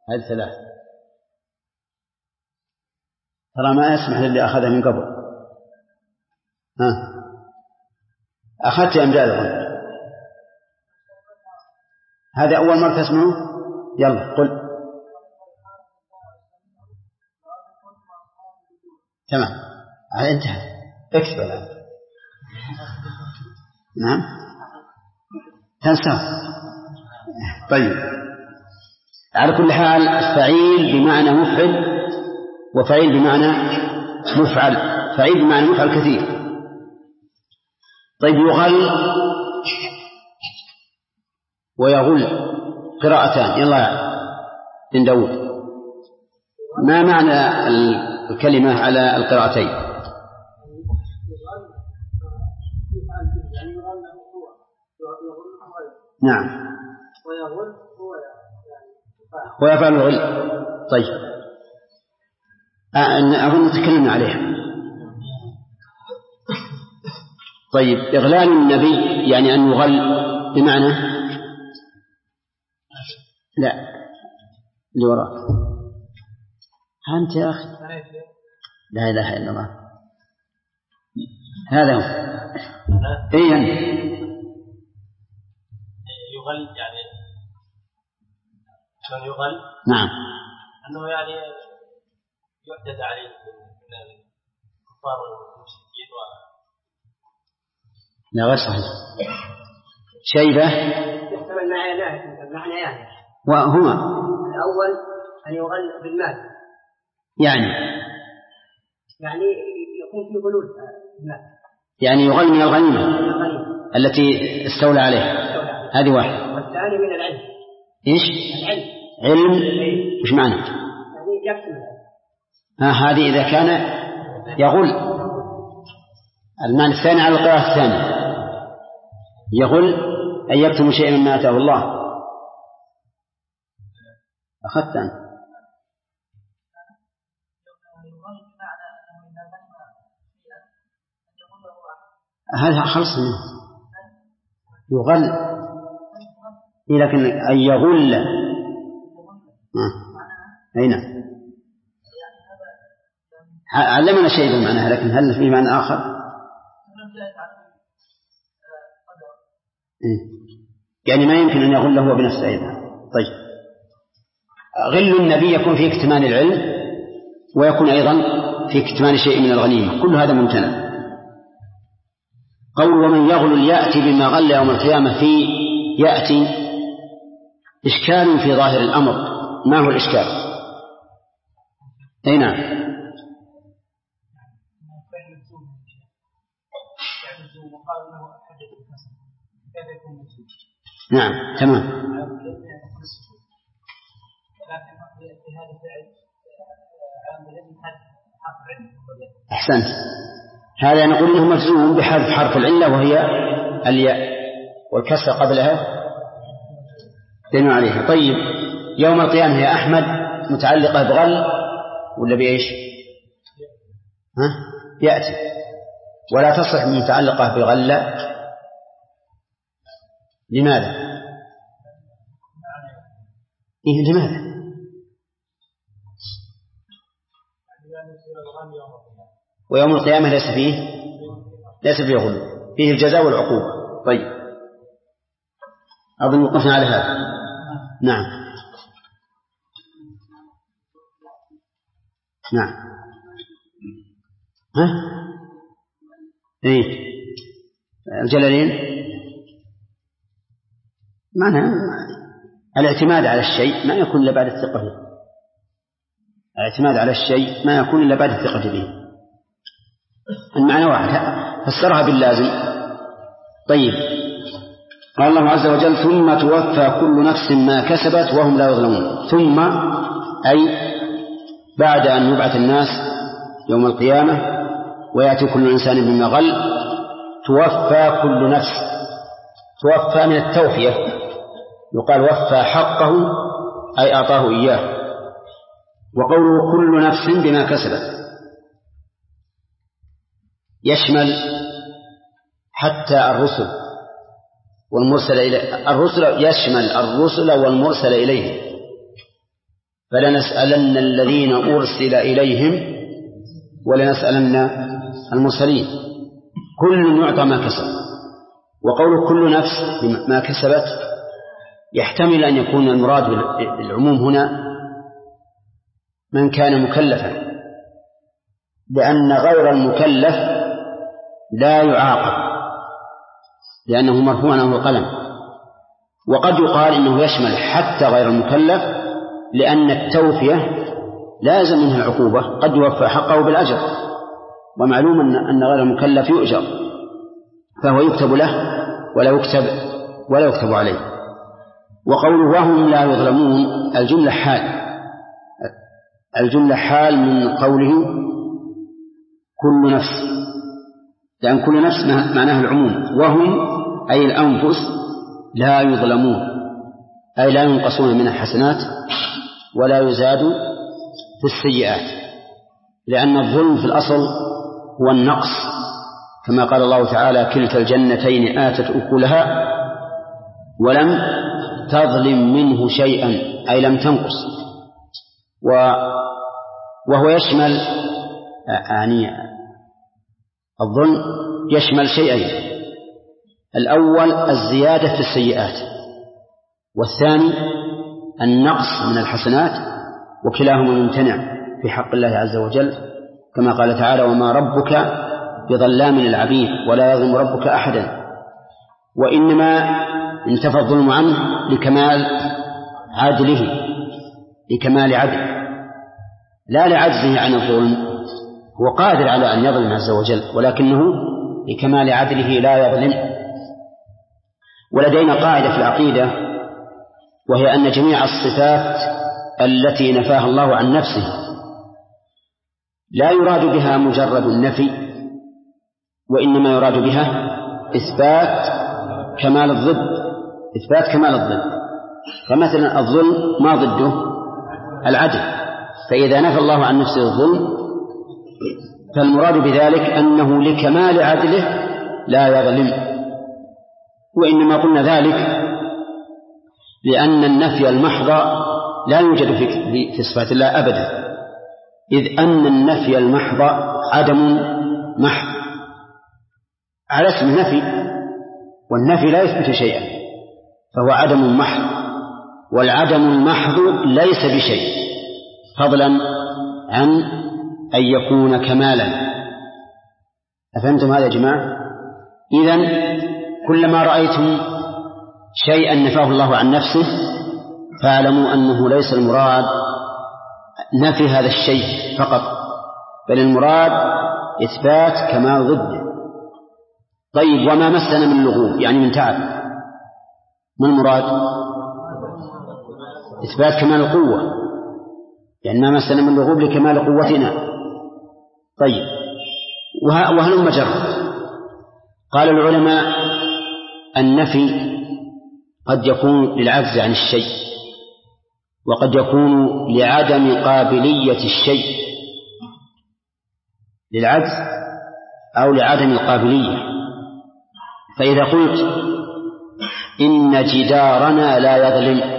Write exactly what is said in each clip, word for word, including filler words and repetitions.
هذه ثلاث. ترى ما يسمح للي أخذها من قبل. ها أخذت أمجاد الغنى. هذا أول مرة تسمعه. يلا قل. تمام انتهى. اكتب الآن. نعم تنسى. طيب على كل حال فعيل بمعنى مفعل وفعيل بمعنى مفعل. فعيل بمعنى مفعل كثير. طيب يغل ويغل قراءتان. يلا بن داود ما معنى الكلمة على القراءتين؟ نعم ويفعل الغل. طيب أظن تكلمنا عليها. طيب إغلال النبي يعني أن يغل بمعنى لا اللي وراء. أنت يا أخي لا إله إلا الله. هذا هو. إيه يعني يغل يعني شلون يغل؟ نعم أنه يعني يعتدى عليه من الكفار والمشركين و... لا غير صحيح. شيبة يحتمل معنى يعني وهما الأول أن يغل بالمال يعني يعني يكون في غلول بالمال يعني يغل من الغنيمة التي استولى عليها. هذه واحدة. والثاني من العلم. إيش؟ العلم. علم. إيش معنى؟ يعني يكتم. ها هذه إذا كان يغل. المعنى الثاني على القراءة الثانية يغل أن يكتم شيئا مما آتاه الله. أخذت أنت. هذا خلص منه. يغل لكن أن يغل أين علمنا شيء بمعنى لكن هل في معنى آخر؟ يعني ما يمكن أن يغل هو بنفسه أيضا. طيب غل النبي يكون في اكتمان العلم ويكون أيضا في اكتمان شيء من الغنيمة. كل هذا ممتنع. قول ومن يغل يأتي بما غل يوم القيامة في يأتي إشكال في ظاهر الأمر. ما هو الإشكال؟ أي نعم نعم تمام. أحسنت. هذا نقول إنه مجزوم بحذف حرف العلة وهي الياء والكسر قبلها دين عليها. طيب يوم القيامة يا أحمد متعلقة بغل ولا بإيش؟ ها؟ يأتي ولا تصح متعلقة بغلة. لماذا؟ إيه لماذا؟ ويوم القيامة ليس فيه ليس فيه غلو فيه الجزاء والعقوبة. طيب أظن وقفنا على هذا. نعم نعم ها إيه الجلالين معنى الاعتماد على الشيء ما يكون إلا بعد الثقة به. الاعتماد على الشيء ما يكون إلا بعد الثقة به. المعنى واحد فسرها باللازم. طيب قال الله عز وجل ثم توفى كل نفس ما كسبت وهم لا يظلمون. ثم أي بعد أن يبعث الناس يوم القيامة ويأتي كل إنسان بما غل توفى كل نفس. توفى من التوفية يقال وفى حقه أي أعطاه إياه. وقوله كل نفس بما كسبت يشمل حتى الرسل والمرسل إليه. الرسل يشمل الرسل والمرسل إليه فلنسألن الذين أرسل إليهم ولنسألن المرسلين. كل يعطى ما كسب. وقول كل نفس ما كسبت يحتمل أن يكون المراد بالعموم هنا من كان مكلفا، لأن غير المكلف لا يعاقب لأنه مرفوع عنه القلم. وقد يقال إنه يشمل حتى غير المكلف، لأن التوفية لازم منها العقوبة، قد يوفى حقه بالأجر، ومعلوم أن غير المكلف يؤجر، فهو يكتب له ولا يكتب ولا يكتب عليه. وقوله وهم لا يظلمون الجملة حال الجملة حال من قوله كل نفس، لأن كل نفس معناه العموم، وهم أي الأنفس لا يظلمون أي لا ينقصون من الحسنات ولا يزاد في السيئات، لأن الظلم في الأصل هو النقص، كما قال الله تعالى كلتا الجنتين آتت أكلها ولم تظلم منه شيئا أي لم تنقص. وهو يشمل يعني الظلم يشمل شيئين: الأول الزيادة في السيئات، والثاني النقص من الحسنات، وكلاهما ممتنع في حق الله عز وجل، كما قال تعالى وما ربك بظلام للعبيد ولا يظلم ربك أحدا. وإنما انتفى الظلم عنه لكمال عدله لكمال عدله لا لعجزه عن الظلم، هو قادر على أن يظلم عز وجل، ولكنه لكمال عدله لا يظلم. ولدينا قاعدة في العقيدة، وهي أن جميع الصفات التي نفاها الله عن نفسه لا يراد بها مجرد النفي، وإنما يراد بها إثبات كمال الضد إثبات كمال الضد. فمثلا الظلم ما ضده؟ العدل. فإذا نفى الله عن نفسه الظلم فالمراد بذلك أنه لكمال عدله لا يظلم. وإنما قلنا ذلك لأن النفي المحض لا يوجد في صفات الله أبدا، إذ أن النفي المحض عدم محض على اسم النفي، والنفي لا يثبت شيئا فهو عدم محض، والعدم المحض ليس بشيء فضلا عن أن يكون كمالا. أفهمتم هذا يا جماعة؟ إذن كلما رأيتم شيئا نفاه الله عن نفسه فاعلموا أنه ليس المراد نفي هذا الشيء فقط، بل المراد إثبات كمال ضده. طيب وما مسنا من لغوب يعني من تعب، ما المراد؟ إثبات كمال القوة، يعني ما مسنا من لغوب لكمال قوتنا. طيب وهل مجرد؟ قال العلماء النفي قد يكون للعجز عن الشيء، وقد يكون لعدم قابلية الشيء، للعجز أو لعدم القابلية. فإذا قلت إن جدارنا لا يظلم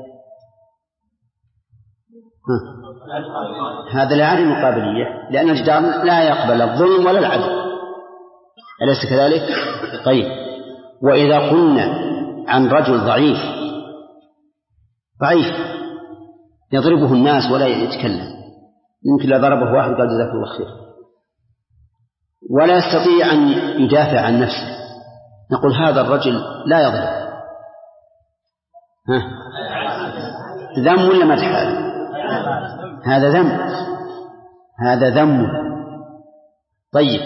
هذا لعدم القابلية، لأن الجدار لا يقبل الظلم ولا العدل، أليس كذلك؟ طيب وإذا قلنا عن رجل ضعيف ضعيف يضربه الناس ولا يتكلم، يمكن لا ضربه واحد قال جزاك الله خير، ولا يستطيع أن يدافع عن نفسه، نقول هذا الرجل لا يظلم. ها ذم ولا مدح؟ هذا ذم هذا ذم. طيب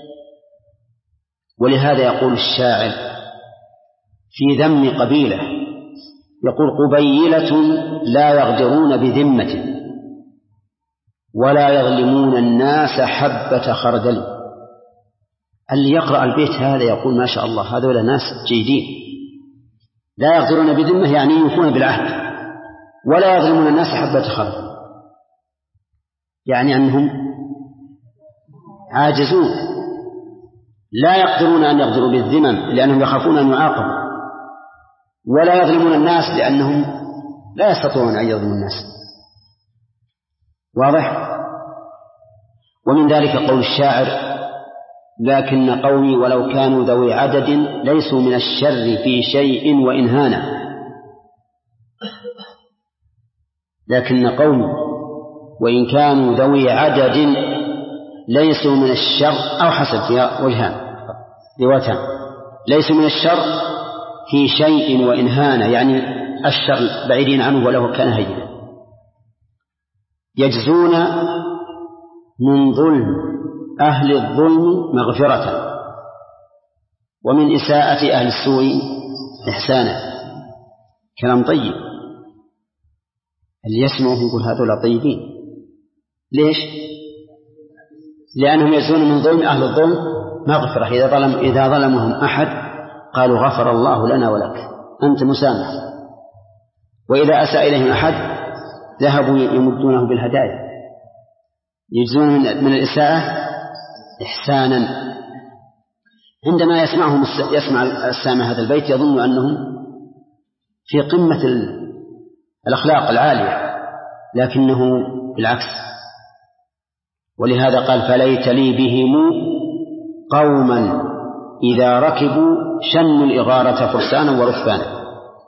ولهذا يقول الشاعر في ذم قبيلة، يقول قبيلة لا يغدرون بذمة ولا يظلمون الناس حبة خردل. اللي يقرأ البيت هذا يقول ما شاء الله هذول ناس جيدين، لا يغدرون بذمة يعني يوفون بالعهد، ولا يظلمون الناس حبة خردل، يعني أنهم عاجزون لا يقدرون أن يغدروا بالذمم لأنهم يخافون أن يعاقبوا، ولا يظلمون الناس لأنهم لا يستطيعون أن يظلموا الناس. واضح؟ ومن ذلك قول الشاعر: لكن قومي ولو كانوا ذوي عدد ليسوا من الشر في شيء وإن هانا. لكن قومي وإن كانوا ذوي عدد ليسوا من الشر، أو حسب فيها وجهان روايتان، ليسوا من الشر في شيء وإن هانا، يعني الشر بعيدين عنه ولو كان هينا. يجزون من ظلم أهل الظلم مغفرة، ومن إساءة أهل السوء إحسانا. كلام طيب، اللي يسمعه يقول هذول طيبين. ليش؟ لأنهم يجزون من ظلم أهل الظلم مغفرة. إذا ظلم إذا ظلمهم أحد قالوا غفر الله لنا ولك، أنت مسامح. وإذا أساء إليهم أحد ذهبوا يمدونه بالهدايا. يجزون من الإساءة إحسانا. عندما يسمعهم يسمع السامع هذا البيت يظن أنهم في قمة الأخلاق العالية، لكنه بالعكس. ولهذا قال: فليت لي بهم قوما إذا ركبوا شنوا الإغارة فرسانا وركبانا.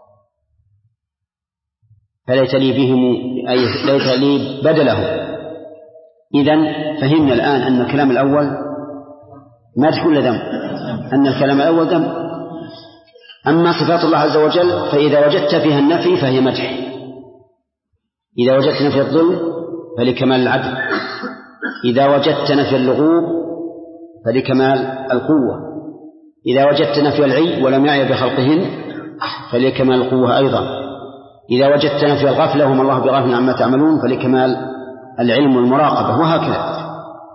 فليت لي بهم أي ليت لي بدله. إذن فهمنا الآن أن الكلام الأول مدح ولا ذم؟ أن الكلام الأول ذم. أما صفات الله عز وجل فإذا وجدت فيها النفي فهي مدح. إذا وجدت نفي الظلم فلكمال العدل، إذا وجدت نفي اللغوب فلكمال القوة، إذا وجدت نفي العي ولم يعي بخلقهن فلكمال القوة أيضا، إذا وجدت نفي الغفلة وما الله بغافل عما تعملون فلكمال العلم والمراقبة، وهكذا.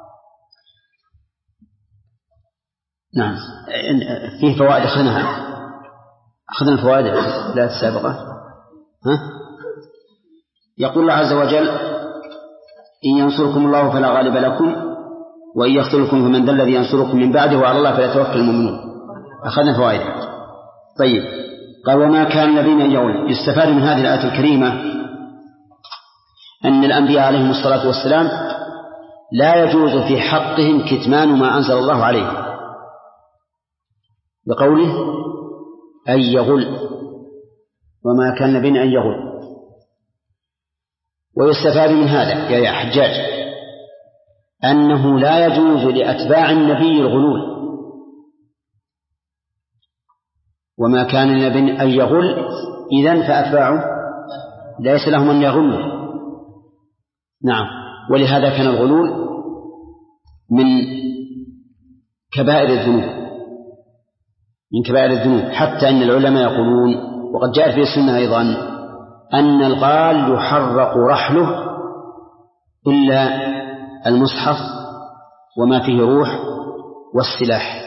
نعم، فيه فوائد أخذناها أخذنا الفوائد لا السابقة. ها؟ يقول الله عز وجل: إن ينصركم الله فلا غالب لكم وإن يخذلكم فمن ذا الذي ينصركم من بعده وعلى الله فليتوكل المؤمنون. أخذنا فوائد. طيب، قال: وما كان الذين يقول. يستفاد من هذه الآية الكريمة أن الأنبياء عليهم الصلاة والسلام لا يجوز في حقهم كتمان ما أنزل الله عليه، بقوله أن يغل، وما كان النبي أن يغل. ويستفاد من هذا يا حجاج أنه لا يجوز لأتباع النبي الغلول. وما كان النبي أن يغل، إذن فأتباعه ليس لهم أن يغلوا. نعم، ولهذا كان الغلول من كبائر الذنوب من كبائر الذنوب حتى أن العلماء يقولون، وقد جاء في السنة أيضا، أن الغال يحرق رحله إلا المصحف وما فيه روح والسلاح.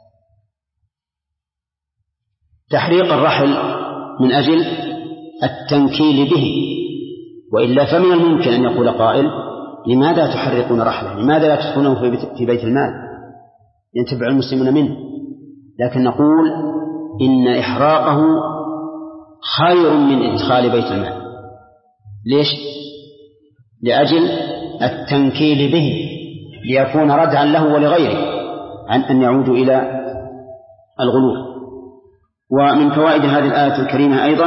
تحريق الرحل من أجل التنكيل به، وإلا فمن الممكن أن يقول قائل: لماذا تحرقون رحله؟ لماذا لا تدخلونه في بيت المال ينتفع المسلمون منه؟ لكن نقول إن إحراقه خير من إدخال بيت المال. ليش؟ لأجل التنكيل به، ليكون ردعا له ولغيره عن أن يعودوا إلى الغلول. ومن فوائد هذه الآية الكريمة أيضا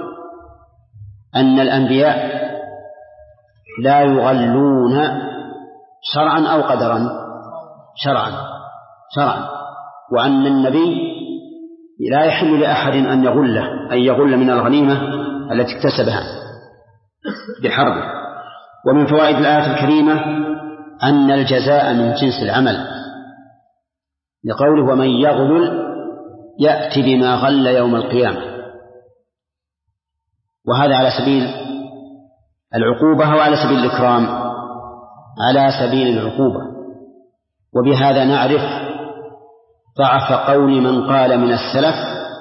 أن الأنبياء لا يغلون شرعا أو قدرا. شرعا شرعا وأن النبي لا يحل لأحد أن يغله، أن يغل من الغنيمة التي اكتسبها بحرب. ومن فوائد الآية الكريمة أن الجزاء من جنس العمل، لقوله: ومن يغلل يأتي بما غل يوم القيامة. وهذا على سبيل العقوبة وعلى سبيل الإكرام، على سبيل العقوبة. وبهذا نعرف ضعف قول من قال من السلف: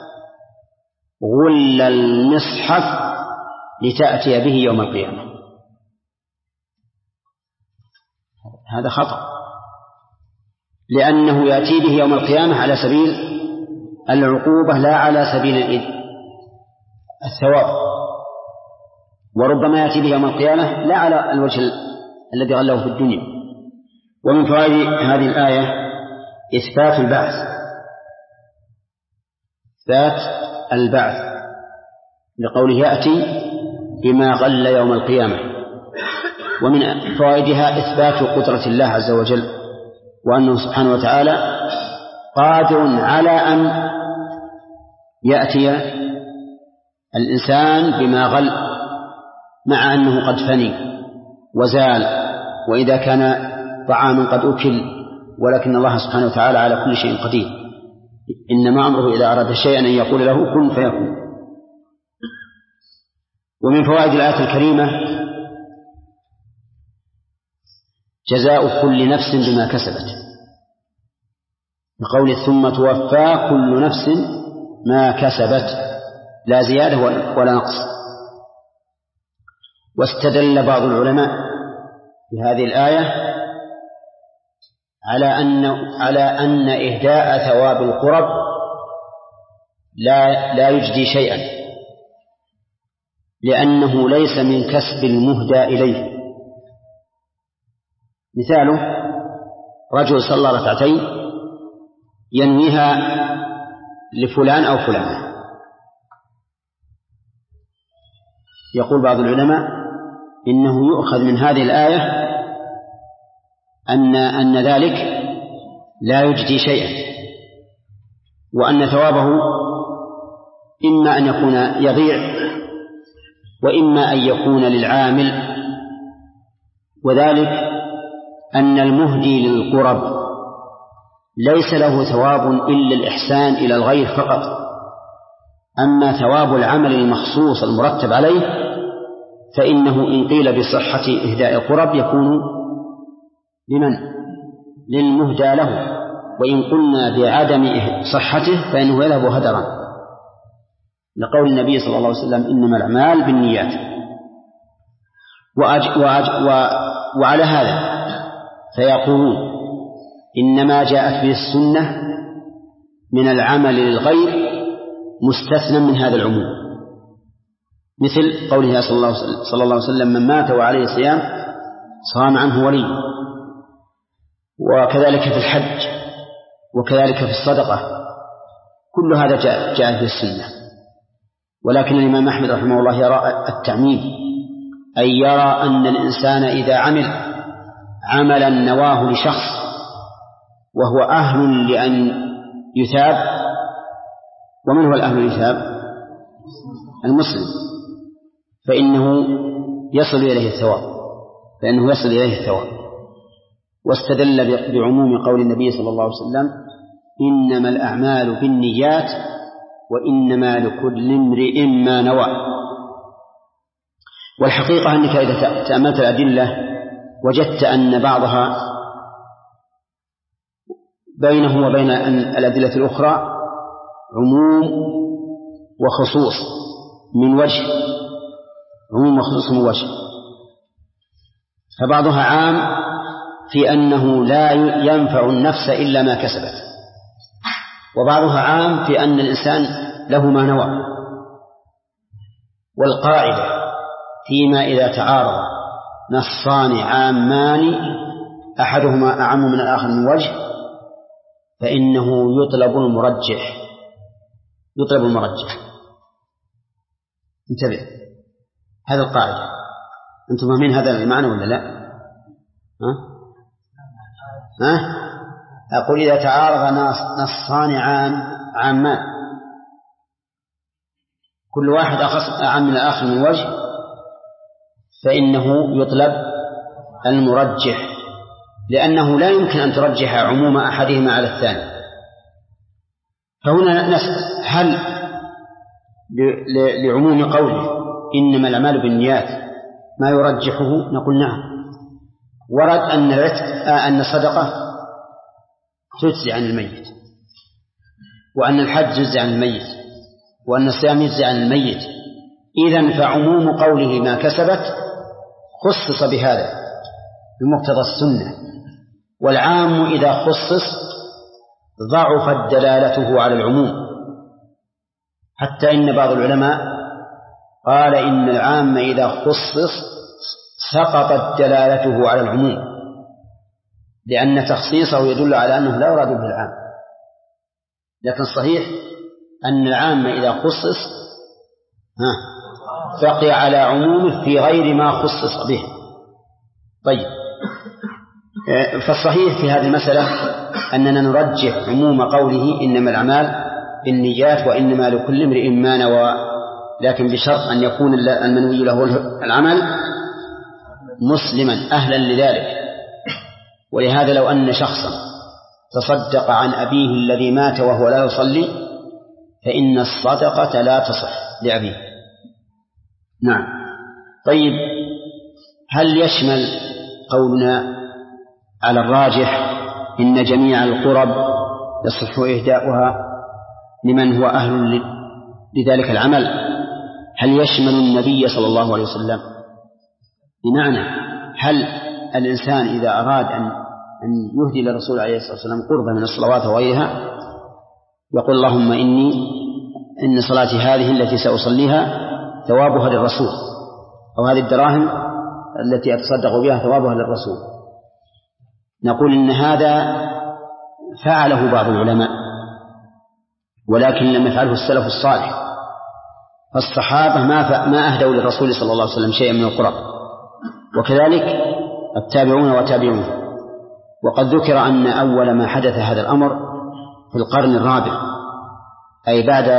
غل المصحف لتأتي به يوم القيامة. هذا خطأ، لأنه يأتي به يوم القيامة على سبيل العقوبة لا على سبيل الثواب. وربما يأتي به يوم القيامة لا على الوجه الذي غله في الدنيا. ومن فوائد هذه الآية إثبات البعث، إثبات البعث لقوله يأتي بما غل يوم القيامة. ومن فوائدها إثبات قدرة الله عز وجل، وأنه سبحانه وتعالى قادر على أن يأتي الإنسان بما غل، مع أنه قد فني وزال، وإذا كان طعام قد أكل، ولكن الله سبحانه وتعالى على كل شيء قدير. إنما أمره إذا أراد شيئا أن يقول له كن فيكون. ومن فوائد الآية الكريمة جزاء كل نفس بما كسبت، بقول ثم توفى كل نفس ما كسبت لا زيادة ولا نقص. واستدل بعض العلماء في هذه الآية على أن على أن إهداء ثواب القرب لا لا يجدي شيئا، لأنه ليس من كسب المهدى إليه. مثاله رجل صلى ركعتين ينويها لفلان أو فلانة، يقول بعض العلماء إنه يؤخذ من هذه الآية أن أن ذلك لا يجدي شيئا، وأن ثوابه إما أن يكون يضيع وإما أن يكون للعامل، وذلك أن المهدي للقرب ليس له ثواب إلا الإحسان إلى الغير فقط، أما ثواب العمل المخصوص المرتب عليه فإنه إن قيل بصحة إهداء القرب يكون لمن؟ للمهدى له، وإن قلنا بعدم صحته فإنه يذهب هدرا، لقول النبي صلى الله عليه وسلم إنما الأعمال بالنيات. وأج وأج و وعلى هذا فيقولون إنما جاءت به السنة من العمل للغير مستثنى من هذا العموم، مثل قوله صلى الله عليه وسلم من مات وعليه صيام صام عنه ولي، وكذلك في الحج، وكذلك في الصدقة، كل هذا جاء, جاء في السنة. ولكن الإمام أحمد رحمه الله يرى التعميم، أي يرى أن الإنسان إذا عمل عملا نواه لشخص وهو أهل لأن يثاب، ومن هو الأهل ليثاب؟ المسلم، فإنه يصل إليه الثواب فإنه يصل إليه الثواب. واستدل بعموم قول النبي صلى الله عليه وسلم إنما الأعمال بالنيات وإنما لكل امرئ ما نوى. والحقيقة أنك إذا تأملت الأدلة وجدت أن بعضها بينه وبين الأدلة الأخرى عموم وخصوص من وجه، عموم وخصوص من وجه. فبعضها عام في أنه لا ينفع النفس إلا ما كسبت، وبعضها عام في أن الإنسان له ما نوى. والقاعدة فيما إذا تعارض نصان عامان أحدهما أعم من الآخر من وجه فإنه يطلب المرجح يطلب المرجح انتبه، هذا القاعدة. أنتم فاهمين هذا المعنى ولا لا؟ ها؟ ها؟ أقول إذا تعارض نصان عام عامان كل واحد أخص أعم من الآخر من وجه فإنه يطلب المرجح، لأنه لا يمكن أن ترجح عموم أحدهما على الثاني. فهنا نسأل هل لعموم قوله إنما الأعمال بالنيات ما يرجحه؟ نقول نعم. ورد أن أن الصدقة تجزي عن الميت، وأن الحج يجزي عن الميت، وأن الصيام يجزي عن الميت. إذن فعموم قوله ما كسبت خصص بهذا بمقتضى السنة، والعام إذا خصص ضعفت دلالته على العموم، حتى إن بعض العلماء قال إن العام إذا خصص سقطت دلالته على العموم، لأن تخصيصه يدل على أنه لا يراد به العام. لكن صحيح أن العام إذا خصص بقي على عمومه في غير ما خصص به. طيب، فالصحيح في هذه المسألة أننا نرجح عموم قوله إنما الأعمال بالنيات وإنما لكل امرئ ما نوى، لكن بشرط أن يكون المنوي له العمل مسلما أهلا لذلك. ولهذا لو أن شخصا تصدق عن أبيه الذي مات وهو لا يصلي فإن الصدقة لا تصح لأبيه. نعم. طيب، هل يشمل قولنا على الراجح إن جميع القرب يصح إهداؤها لمن هو أهل لذلك العمل، هل يشمل النبي صلى الله عليه وسلم؟ بمعنى هل الإنسان إذا أراد أن أن يهدي للرسول عليه الصلاة والسلام قربة من الصلوات وغيرها يقول اللهم إني إن صلاتي هذه التي سأصليها ثوابها للرسول، أو هذه الدراهم التي أتصدق بها ثوابها للرسول، نقول إن هذا فعله بعض العلماء ولكن لم يفعله السلف الصالح، فالصحابة ما ما أهدوا للرسول صلى الله عليه وسلم شيئا من القرب، وكذلك التابعون وتابعون. وقد ذكر أن أول ما حدث هذا الأمر في القرن الرابع، أي بعد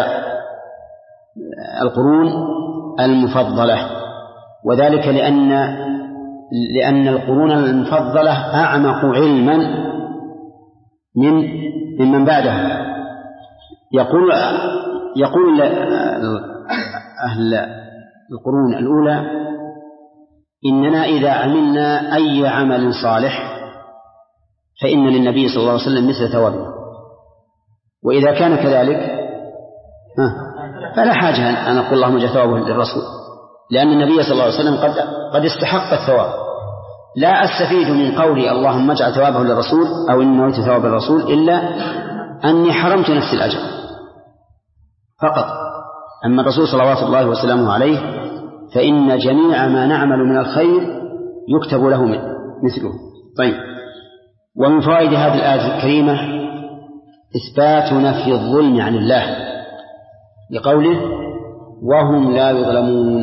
القرون المفضلة، وذلك لأن لأن القرون المفضلة أعمق علما من ممن بعدها. يقول يقول أهل القرون الأولى إننا إذا عملنا أي عمل صالح فإن للنبي صلى الله عليه وسلم مثل ثوابه، وإذا كان كذلك فلا حاجة أن نقول اللهم اجعل ثوابه للرسول، لأن النبي صلى الله عليه وسلم قد قد استحق الثواب. لا أستفيد من قولي اللهم اجعل ثوابه للرسول أو إن نويت ثواب الرسول إلا أني حرمت نفس الأجر فقط. أما الرسول صلوات الله وسلامه عليه فإن جميع ما نعمل من الخير يكتب له مثله. طيب، ومن فوائد هذه الآية الكريمة إثبات نفي الظلم عن الله لقوله وهم لا يظلمون،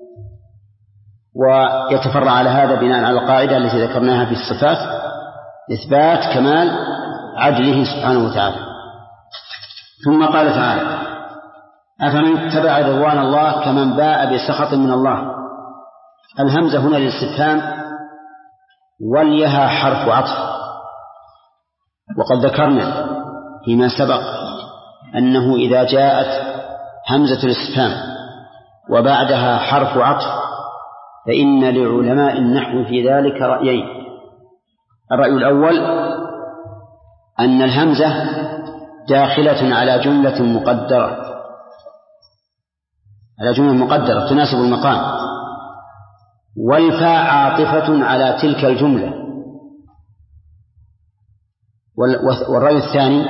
ويتفرع على هذا بناء على القاعدة التي ذكرناها في الصفات إثبات كمال عدله سبحانه وتعالى. ثم قال تعالى أفمن اتبع رضوان الله كمن باء بسخط من الله. الهمزة هنا للاستفهام وليها حرف عطف، وقد ذكرنا فيما سبق أنه إذا جاءت همزة الاستفهام وبعدها حرف عطف فإن لعلماء النحو في ذلك رأيين. الرأي الأول أن الهمزة داخلة على جملة مقدرة على جملة مقدرة تناسب المقام، والفاء عاطفة على تلك الجملة. والرأي الثاني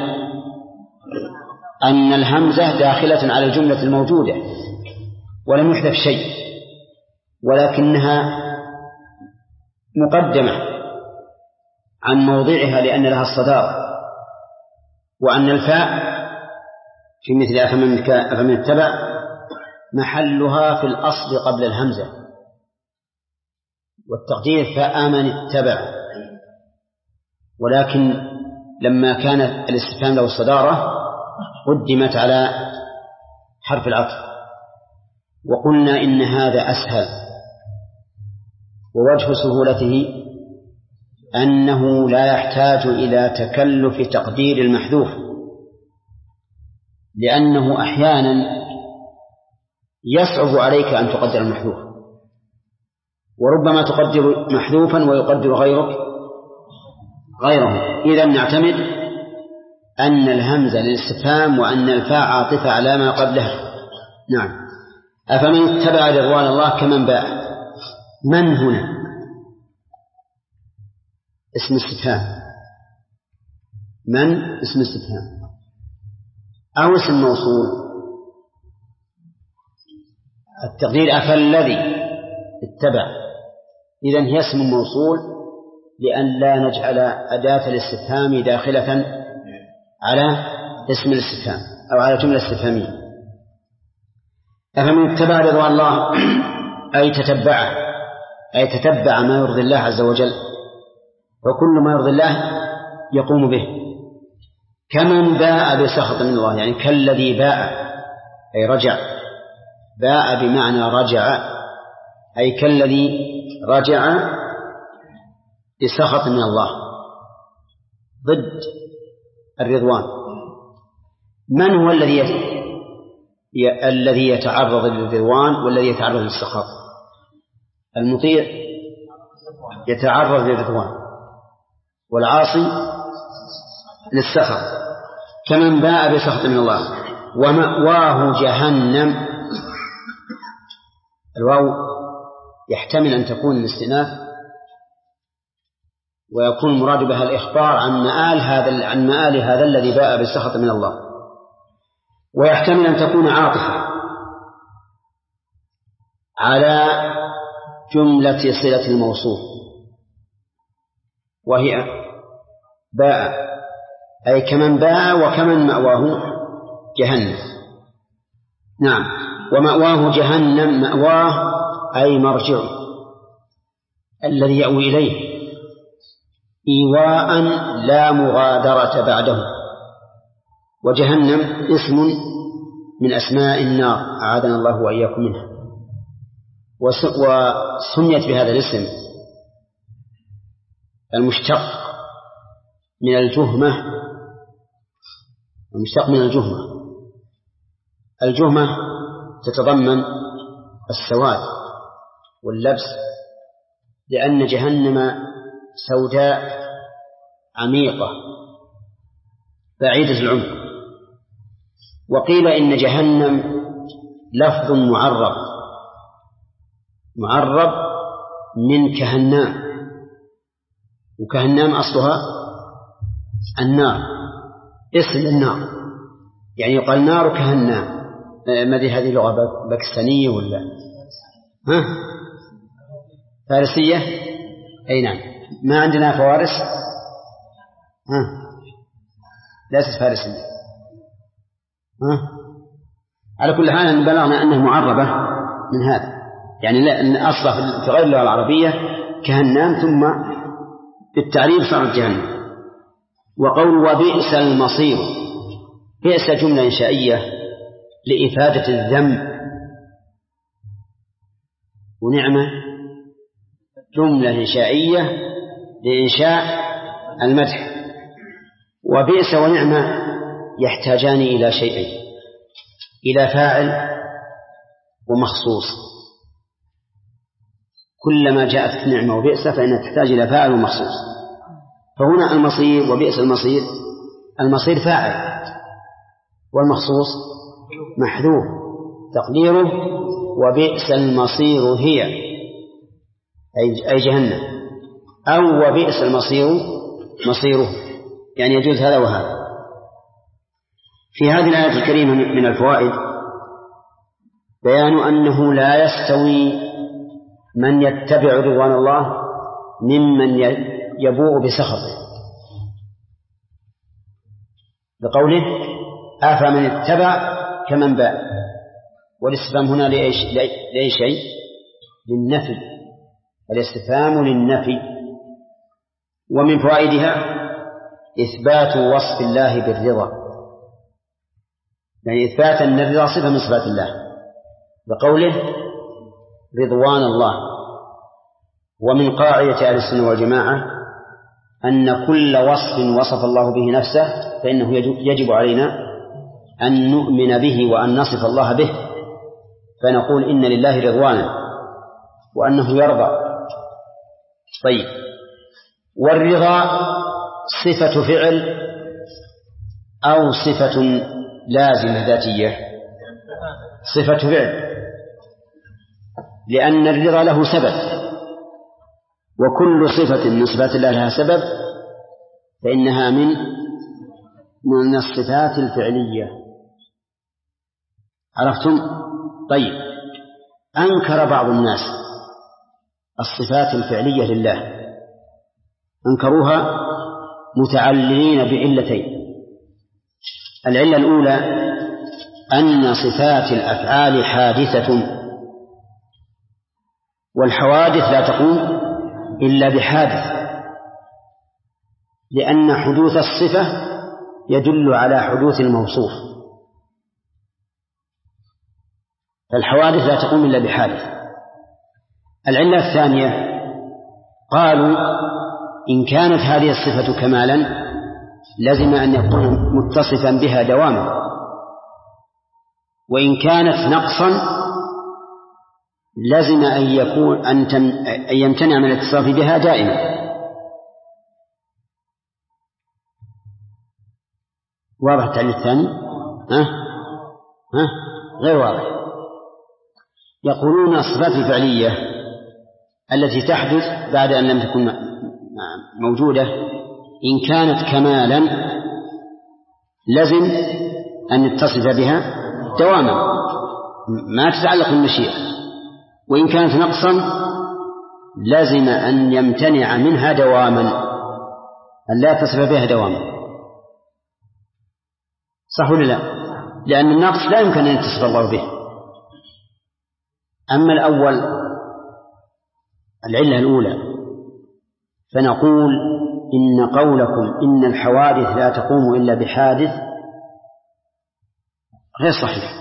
أن الهمزة داخلة على الجملة الموجودة ولم يحذف شيء، ولكنها مقدمة عن موضعها لأن لها الصدارة، وأن الفاء في مثل أفمن اتبع محلها في الأصل قبل الهمزة، والتقدير فآمن اتبع، ولكن لما كانت الاستفهام له الصدارة قدمت على حرف العطف. وقلنا إن هذا أسهل، ووجه سهولته أنه لا يحتاج إلى تكلف تقدير المحذوف، لأنه أحيانا يصعب عليك أن تقدر المحذوف، وربما تقدر محذوفا ويقدر غيرك غيره. إذا نعتمد أن الهمزة للاستفهام وأن الفاء عاطفة على ما قبلها. نعم. أفمن اتبع رضوان الله كمن باء. من هنا اسم استفهام، من اسم استفهام أو اسم موصول. التقدير أفالذي اتبع إذن هي اسم موصول لأن لا نجعل أداة الاستفهام داخلة على اسم الاستفهام أو على جملة استفهامية. أفمن اتبع رضوان الله أي تتبعه، أي تتبع ما يرضي الله عز وجل، وكل ما يرضي الله يقوم به. كمن باء بسخط من الله، يعني كالذي باء أي رجع، باء بمعنى رجع، أي كالذي رجع بسخط من الله ضد الرضوان. من هو الذي الذي يتعرض للرضوان والذي يتعرض للسخط؟ المطيع يتعرض للرضوان والعاصي للسخط. كمن باء بسخط من الله ومأواه جهنم. الواو يحتمل أن تكون الاستئناف ويكون المراد بها الإخبار عن مآل هذا عن مآل هذا الذي باء بالسخط من الله، ويحتمل أن تكون عاطفة على جملة صلة الموصوف وهي باء، أي كمن باء وكمن مأواه جهنم. نعم، ومأواه جهنم، مأواه أي مرجع الذي يأوي إليه إيواء لا مغادرة بعده. وجهنم اسم من أسماء النار أعاذنا الله وإياكم منها، وسميت بهذا الاسم المشتق من الجهمة، المشتق من الجهمة. الجهمة تتضمن السواد واللبس، لأن جهنم سوداء عميقة بعيدة العمق. وقيل إن جهنم لفظ معرب، معرب من كهنام، وكهنام أصلها النار، اسم النار، يعني يقال نار كهنام. ما أدري هذه لغة باكستانية ولا ها فارسية؟ أي نعم، ما عندنا فوارس، ها ليست فارسية. ها على كل حال بلغنا أنها معربة من هذا، يعني لا أصلها في غير اللغة العربية كهنام، ثم بالتعريب صارت جهنم. وقول وبئس المصير، بئس جملة إنشائية لإفادة الذم، ونعمة جملة إنشائية لإنشاء المدح. وبئس ونعمة يحتاجان إلى شيئين، إلى فاعل ومخصوص. كلما جاءت نعمة وبئس فإنها تحتاج إلى فاعل ومخصوص. فهنا المصير وبئس المصير، المصير فاعل والمخصوص محذوف تقديره وبئس المصير هي أي جهنم، أو وبئس المصير مصيره، يعني يجوز هذا وهذا. في هذه الآية الكريمة من الفوائد بيان أنه لا يستوي من يتبع رضوان الله ممن يبوء بسخطه، بقوله أفمن اتبع كمن باء. والاستفهام هنا لأي شيء؟ للنفي، الاستفهام للنفي. ومن فوائدها إثبات وصف الله بالرضا، يعني إثبات أن الرضا صفة من صفات الله بقوله رضوان الله. ومن قاعدة أهل السنة والجماعة أن كل وصف وصف الله به نفسه فإنه يجب علينا أن نؤمن به وأن نصف الله به، فنقول إن لله رضوانا وأنه يرضى. طيب، والرضا صفة فعل أو صفة لازمة ذاتية؟ صفة فعل، لأن الرضا له سبب، وكل صفة من صفات الله لها سبب فإنها من من الصفات الفعلية. عرفتم؟ طيب، أنكر بعض الناس الصفات الفعلية لله أنكروها متعللين بعلتين. العلة الأولى أن صفات الأفعال حادثة، والحوادث لا تقوم إلا بحادث، لأن حدوث الصفة يدل على حدوث الموصوف، فالحوادث لا تقوم إلا بحادث. العلة الثانية قالوا إن كانت هذه الصفة كمالا لازم أن يكون متصفا بها دواما، وإن كانت نقصا لازم أن يكون أن يمتنع من الاتصاف بها دائما. واضح التعليل الثاني؟ ها؟ ها؟ غير واضح. يقولون الصفات الفعلية التي تحدث بعد أن لم تكن موجودة إن كانت كمالا لازم أن نتصف بها دواما ما تتعلق بالمشيئة، وإن كانت نقصا لازم أن يمتنع منها دواما، أن لا يتصف بها دواما. صح ولا لا؟ لأن النقص لا يمكن أن يتصف الله به. أما الأول العلة الأولى فنقول إن قولكم إن الحوادث لا تقوم إلا بحادث غير صحيح،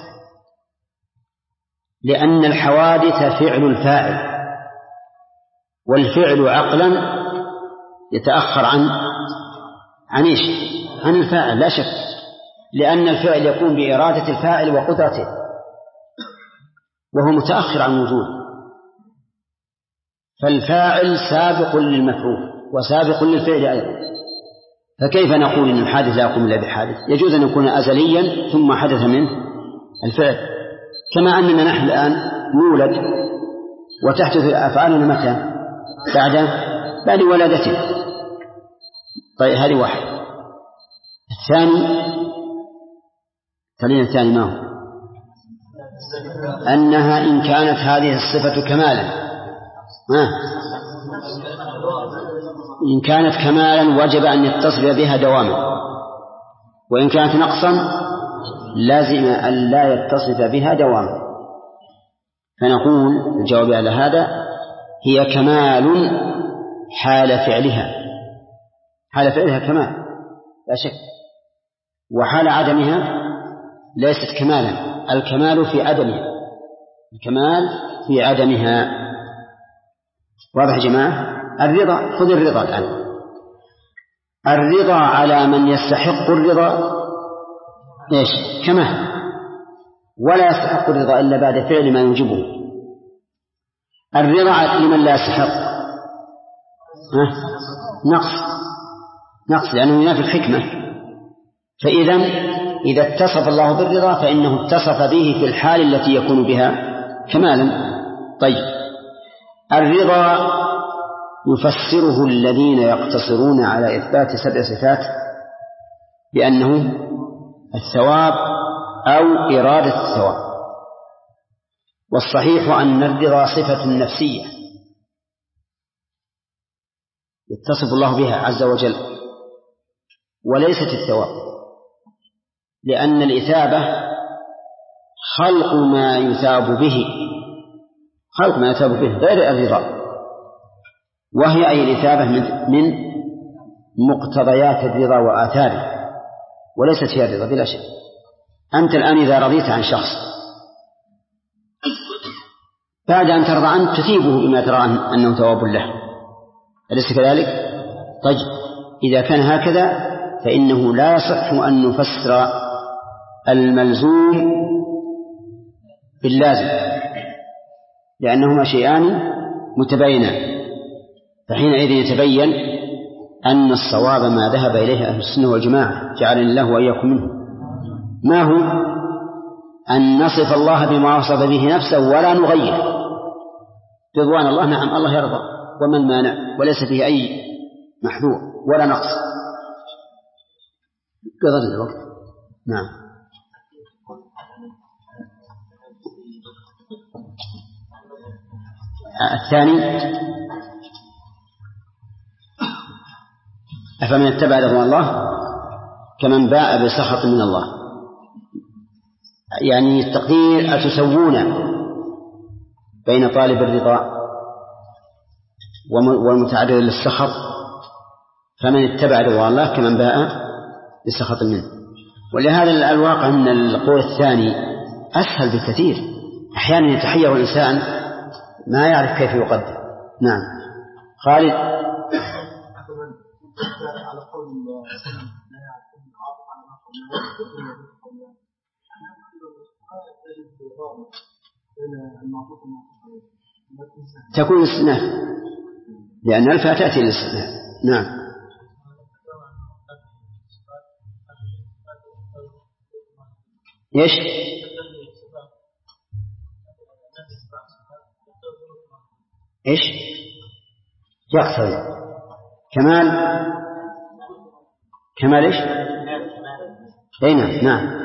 لأن الحوادث فعل الفاعل، والفعل عقلا يتأخر عن عن إيش؟ عن الفاعل لا شك، لأن الفعل يكون بإرادة الفاعل وقدرته، وهو متأخر عن وجود، فالفاعل سابق للمفعول وسابق للفعل أيضا. فكيف نقول إن الحادث لا يقوم إلا بحادث؟ يجوز أن يكون أزليا ثم حدث منه الفعل، كما أننا نحن الآن نولد وتحدث أفعالنا متى؟ بعد بعد ولادته. طيب هذه واحد. الثاني خلينا الثاني ما هو؟ أنها إن كانت هذه الصفة كمالا ها إن كانت كمالا وجب أن يتصف بها دواما، وإن كانت نقصا لازم أن لا يتصف بها دواما. فنقول الجواب على هذا هي كمال حال فعلها، حال فعلها كمال لا شك، وحال عدمها ليست كمالا، الكمال في عدمها، الكمال في عدمها. واضح يا جماعة؟ الرضا، خذ الرضا الآن. الرضا على من يستحق الرضا إيش؟ كمال، ولا يستحق الرضا إلا بعد فعل ما يوجبه. الرضا لمن لا يستحق نقص نقص لأنه ينافي الحكمة. فإذا إذا اتصف الله بالرضا فإنه اتصف به في الحال التي يكون بها كمالا. طيب الرضا يفسره الذين يقتصرون على إثبات سبع صفات بأنه الثواب أو إرادة الثواب، والصحيح أن الرضا صفة نفسية يتصف الله بها عز وجل وليست الثواب، لأن الإثابة خلق ما يثاب به، خلق ما يثاب به غير الرضا، وهي أي الإثابة من مقتضيات الرضا وآثاره، وليست هي الرضا بلا شك. أنت الآن إذا رضيت عن شخص بعد أن ترضى عنه تثيبه بما ترى أنه ثواب له، أليس كذلك؟ طيب إذا كان هكذا فإنه لا يصح أن نفسر الملزوم باللازم، لأنهما شيئان متباينان، فحينئذ يتبين أن الصواب ما ذهب إليه أهل السنة والجماعة جعلني الله وإياكم منه. ما هو؟ أن نصف الله بما وصف به نفسه ولا نغير. رضوان الله نعم الله يرضى، وما المانع؟ وليس فيه أي محذور ولا نقص. قضى الوقت. نعم. الثاني أفمن اتبع رضوان الله كمن باء بسخط من الله، يعني التقدير أتسوون بين طالب الرضا والمتعرض للسخط، فمن اتبع رضوان الله كمن باء بسخط منه. ولهذا الواقع أن القول الثاني أسهل بكثير، أحيانا يتحير الإنسان ما يعرف كيف يقدر. نعم خالد. على قول لا يعرف عاطف على ما قبله تكون استئناف لأن الفاء تأتي للاستئناف. نعم ايش ايش يقتضي كمال كمال ايش اي نعم نعم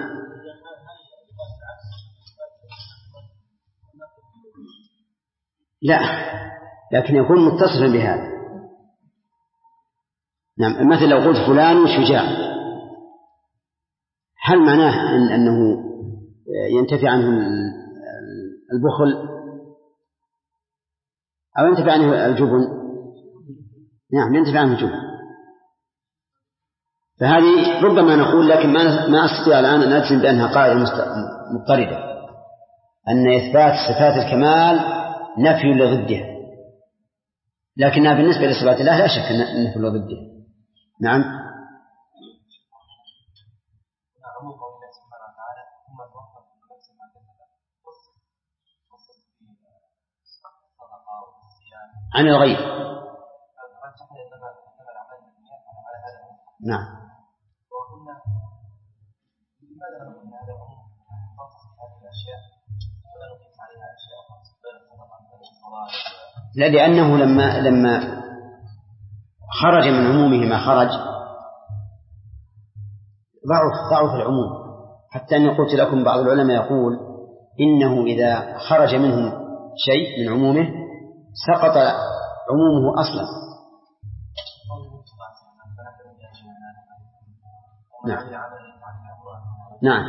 لا، لكن يكون متصفا بهذا. نعم مثل لو قلت فلان شجاع، هل معناه إن أنه ينتفي عنه البخل أو ينتفي عنه الجبن؟ نعم ينتفي عنه الجبن. فهذه ربما نقول، لكن ما أستطيع الآن أن أجزم بأنها قاعدة مضطردة، أن إثبات صفات الكمال نفي لضدها، لكنها بالنسبة لصفات الله لا شك أن نفي لضدها. نعم عن الغير. نعم لا، لأنه لما لما خرج من عمومه ما خرج ضعف ضعف العموم، حتى أن قلت لكم بعض العلماء يقول إنه إذا خرج منهم شيء من عمومه سقط عمومه أصلا. نعم نعم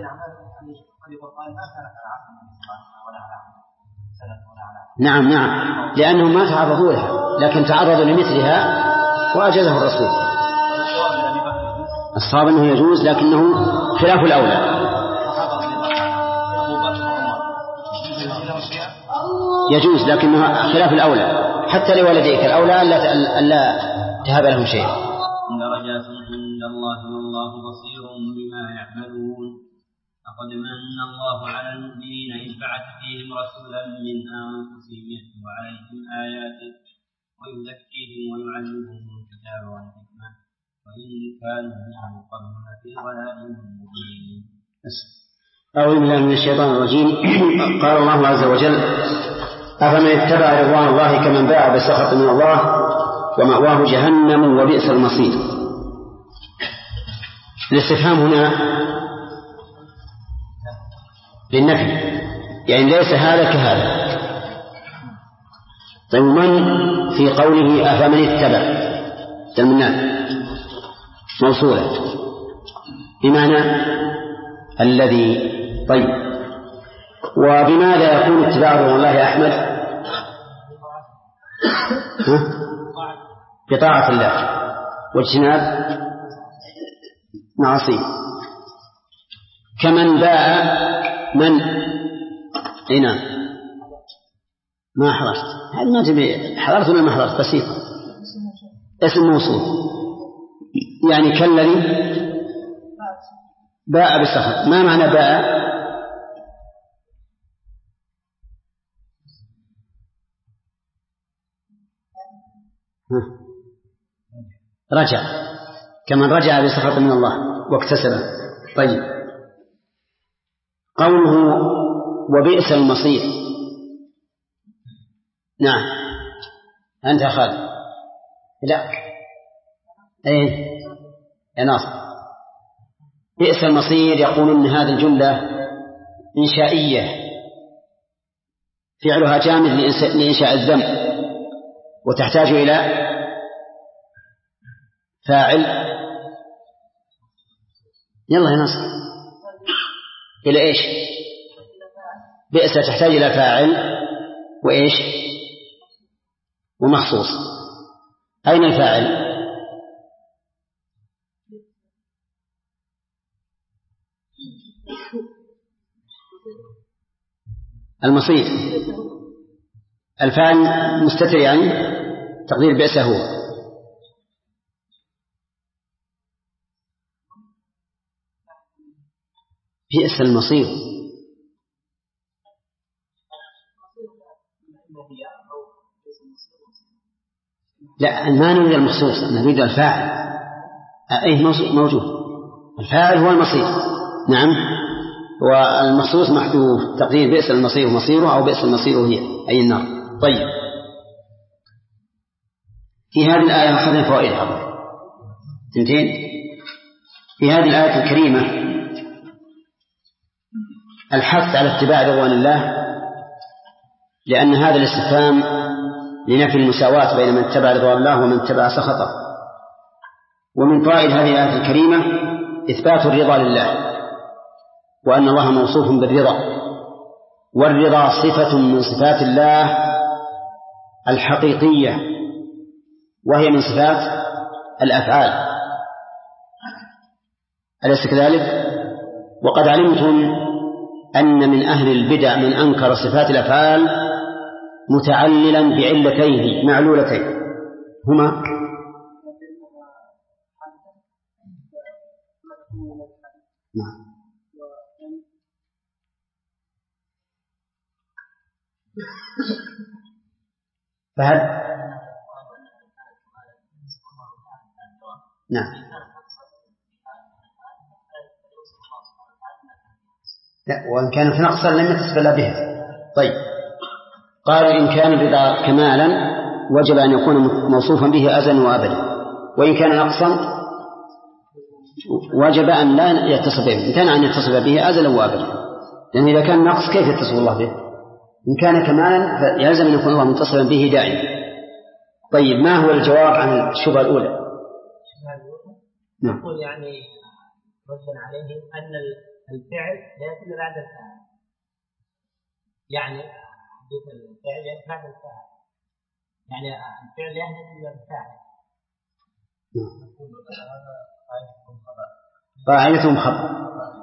نعم نعم لأنهم ما تعرضوا لها، لكن تعرضوا لمثلها وأجازه الرسول. الصواب أنه يجوز لكنه خلاف الأولى. يجوز لكنه خلاف الأولى، حتى لوالديك الأولى ألا تهب لهم شيء. درجات عند الله والله بصير بما يعملون. لقد من الله على المؤمنين إذ بعث فيهم رسولا من أنفسهم يتلو عليهم آياته ويزكيهم ويعلمهم الكتاب والحكمة وإن كانوا من قبل لفي ضلال مبين. أعوذ بالله من الشيطان الرجيم. قال الله عز وجل: أفمن اتبع رضوان الله كمن باع بسخط من الله ومأواه جهنم وبئس المصير. الاستفهام هنا للنفي، يعني ليس هذا كهذا. طيب من في قوله أفمن اتبع تلمنا موصولة بمعنى الذي. طيب وبماذا يكون اتباع رضوان الله يا أحمد؟ بطاعة الله واجتناب معاصيه. كمن باع من هنا ما حضرت، هذا ما تبي حضرت ولا ما حضرت؟ بسيطة، اسم موصول يعني كالذي باع بالسخط. ما معنى باع؟ رجع، كمن رجع بسخط من الله واكتسبه. طيب قوله وبئس المصير. نعم أنت خالد. لا أين يا ناصر؟ بئس المصير يقول إن هذه الجملة إنشائية فعلها جامد لإنشاء الذنب وتحتاج إلى فاعل. يلا يا نصر. إلى إيش؟ بئس تحتاج إلى فاعل وإيش ومخصوص. أين الفاعل؟ المصير. الفاعل مستتر يعني تقدير بئس هو. بئس المصير. لا ما نريد المخصوص نريد الفاعل. أي موجود الفاعل هو المصير. نعم والمخصوص محذوف تقدير بئس المصير مصيره أو بئس المصير هي أي النار. طيب في هذه الآية أخذنا فوائد عظيمة تنتين. في هذه الآية الكريمة الحث على اتباع رضوان الله لأن هذا الاستفهام لنفي المساواة بين من اتبع رضوان الله ومن اتبع سخطه. ومن فوائد هذه الآية الكريمة إثبات الرضا لله وأن الله موصوف بالرضا، والرضا صفة من صفات الله الحقيقية وهي من صفات الأفعال أليس كذلك؟ وقد علمتم أن من أهل البدع من أنكر صفات الأفعال متعللا بعلتين معلولتين هما نعم فهل نعم لا وإن كانت نقصا لم يتصل بها. طيب قال إن كان الرضا كمالا وجب أن يكون موصوفا به أزلا وأبدا، وإن كان نقصا وجب أن لا يتصل به، إن كان أن يتصل به أزلا وأبدا، لأن إذا كان نقص كيف يتصل الله به؟ إن كان كمالا فيلزم أن يكون الله متصلا به دائما. طيب ما هو الجواب عن الشبهة الأولى؟ نقول يعني ردا عليهم أن الفعل لا يكون بعد الفاعل، يعني حدوث الفعل يأتي بعد الفاعل، يعني الفعل يهدف إلى الفاعل. فاعلتهم خطأ،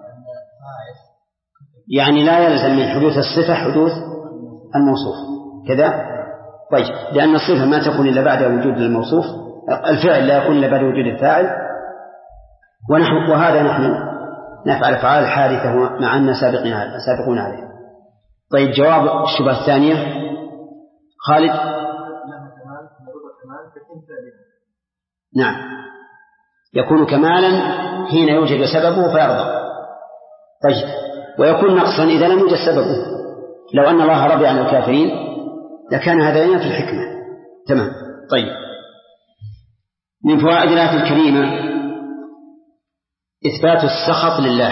يعني لا يلزم من حدوث الصفة حدوث الموصوف كذا. طيب لأن الصفة ما تكون إلا بعد وجود الموصوف، الفعل لا يكون إلا بعد وجود الفاعل، ونحن وهذا نحن نفعل أفعال حادثة مع أن سابقون عليه. طيب جواب الشبهة الثانية خالد. نعم يكون كمالا حين يوجد سببه فيرضى. طيب ويكون نقصا إذا لم يوجد سببه. لو أن الله رضي عن الكافرين لكان هذا في الحكمة. تمام. طيب من فوائد الآية الكريمة إثبات السخط لله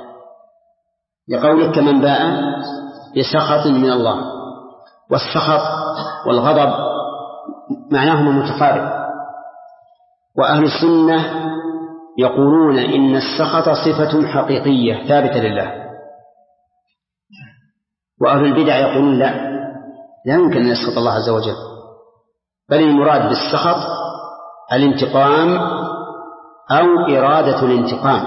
لقولك كمن باء بسخط من الله، والسخط والغضب معناهما متقارب. وأهل السنة يقولون إن السخط صفة حقيقية ثابتة لله، وأهل البدع يقولون لا لا يمكن أن يسخط الله عز وجل، بل المراد بالسخط الانتقام أو إرادة الانتقام.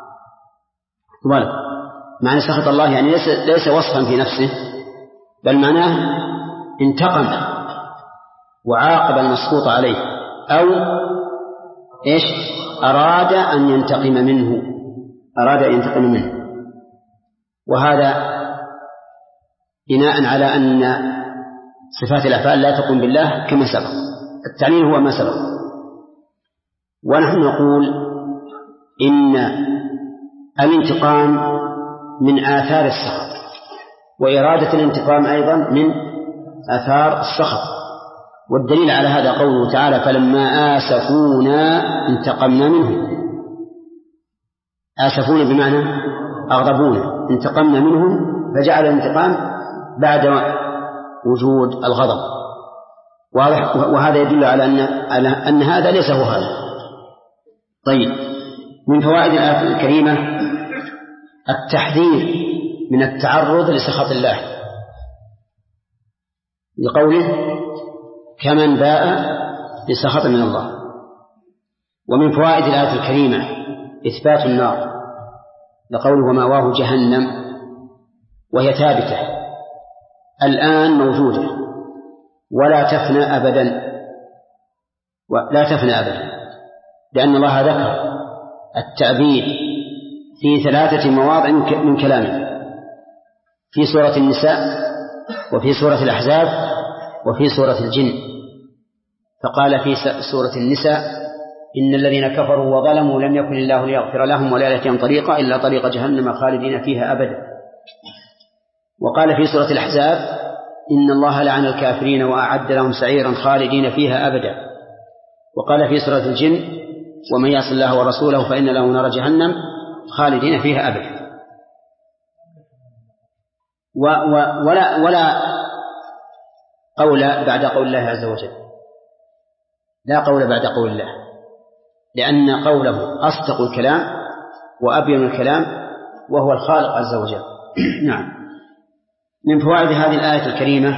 معنى سخط الله يعني ليس, ليس وصفا في نفسه، بل معناه انتقم وعاقب المسخوط عليه، أو إيش أراد أن ينتقم منه أراد أن ينتقم منه. وهذا بناء على أن صفات الأفعال لا تقوم بالله كما سبق، التعليل هو ما سبق. ونحن نقول إن الانتقام من آثار السخط، وإرادة الانتقام أيضا من آثار السخط. والدليل على هذا قوله تعالى فلما آسفونا انتقمنا منهم. آسفونا بمعنى أغضبونا، انتقمنا منهم، فجعل الانتقام بعد وجود الغضب. وهذا يدل على أن, على أن هذا ليس هو هذا، طيب، من فوائد الآية الكريمة التحذير من التعرض لسخط الله لقوله كمن باء بسخط من الله. ومن فوائد الآية الكريمة إثبات النار لقوله ومأواه جهنم، وهي ثابتة الآن موجودة ولا تفنى أبدا، ولا تفنى أبدا، لأن الله ذكر التأبيد في ثلاثة مواضع من كلامه، في سورة النساء وفي سورة الأحزاب وفي سورة الجن. فقال في سورة النساء إن الذين كفروا وظلموا لم يكن الله ليغفر لهم ولا يهديهم طريقا إلا طريق جهنم خالدين فيها أبدا. وقال في سورة الأحزاب إن الله لعن الكافرين وأعد لهم سعيرا خالدين فيها أبدا. وقال في سورة الجن ومن يعص الله ورسوله فإن له نار جهنم خالدين فيها أبدا. و و ولا, ولا قول بعد قول الله عز وجل، لا قول بعد قول الله، لأن قوله أصدق الكلام وأبين الكلام وهو الخالق عز وجل. نعم. من فوائد هذه الآية الكريمة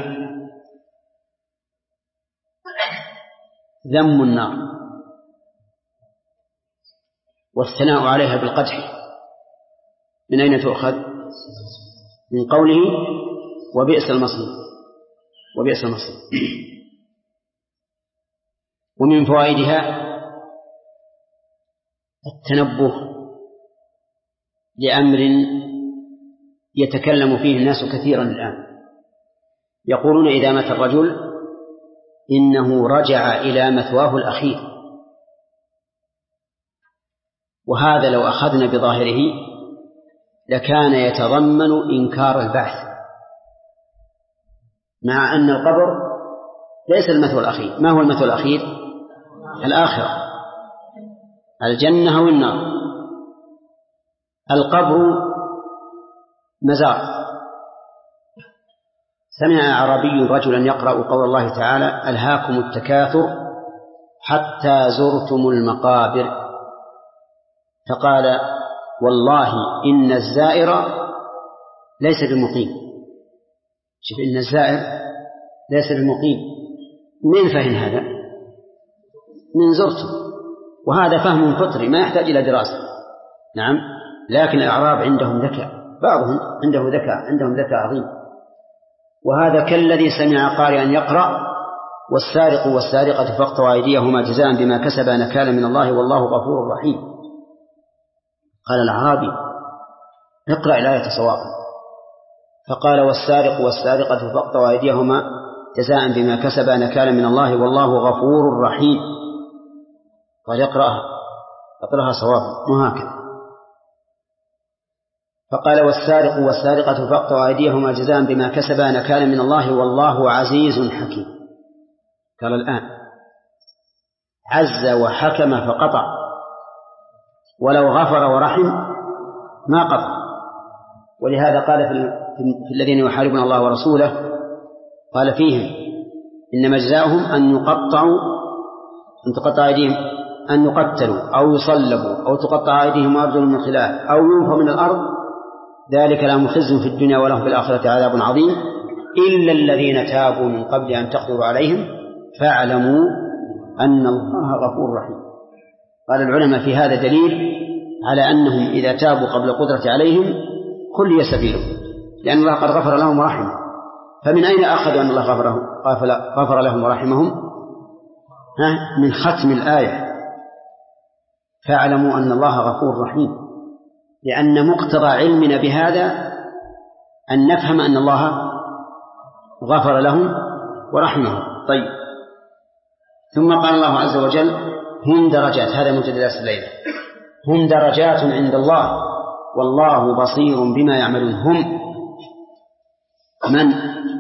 ذم النار والثناء عليها بالقدح. من أين تؤخذ؟ من قوله وبئس المصير، وبئس المصير. ومن فوائدها التنبه لأمر يتكلم فيه الناس كثيرا الآن. يقولون إذا مات الرجل إنه رجع إلى مثواه الأخير، وهذا لو أخذنا بظاهره لكان يتضمن إنكار البعث، مع أن القبر ليس المثوى الأخير. ما هو المثوى الأخير؟ الآخرة، الجنة والنار. القبر مزار. سمع أعرابي رجلا يقرأ قول الله تعالى ألهاكم التكاثر حتى زرتم المقابر، فقال والله إن الزائر ليس بمقيم. شوف، إن الزائر ليس بمقيم، من فهم هذا؟ من زرتم، وهذا فهم فطري ما يحتاج إلى دراسة. نعم، لكن الأعراب عندهم ذكاء، بعضهم عنده ذكاء، عندهم ذكاء عظيم. وهذا كالذي سمع قارئا يقرأ والسارق والسارقة فاقطعوا أيديهما جزاء بما كسبا نكالا من الله والله غفور رحيم. قال الأعرابي اقرأ الآية صوابا، فقال والسارق والسارقة فاقطعوا أيديهما جزاء بما كسبا نكالا من الله والله غفور رحيم. قال اقرأها اقرأها صوابا، مو هكذا. فقال والسارق والسارقة فاقطعوا أيديهما جزاء بما كسبا نكالا من الله والله عزيز حكيم. قال الآن عز وحكم فقطع، ولو غفر ورحم ما قطع. ولهذا قال في الذين يحاربون الله ورسوله قال فيهم إنما جزاؤهم أن يقطعوا أن تقطع أيديهم أن يقتلوا أو يصلبوا أو تقطع أيديهم وأرجلهم من خلاف أو ينفوا من الأرض، ذلك لهم خزي في الدنيا ولهم في الآخرة عذاب عظيم إلا الذين تابوا من قبل أن تقدروا عليهم فاعلموا أن الله غفور رحيم. قال العلماء في هذا دليل على أنهم إذا تابوا قبل القدرة عليهم خلي سبيلهم، لأن الله قد غفر لهم ورحمهم. فمن أين أخذوا أن الله غفر لهم ورحمهم؟ ها؟ من ختم الآية فاعلموا أن الله غفور رحيم، لأن مقتضى علمنا بهذا أن نفهم أن الله غفر لهم ورحمهم. طيب، ثم قال الله عز وجل هم درجات، هذا منتدى درس الليلة، هم درجات عند الله والله بصير بما يعملون. هم من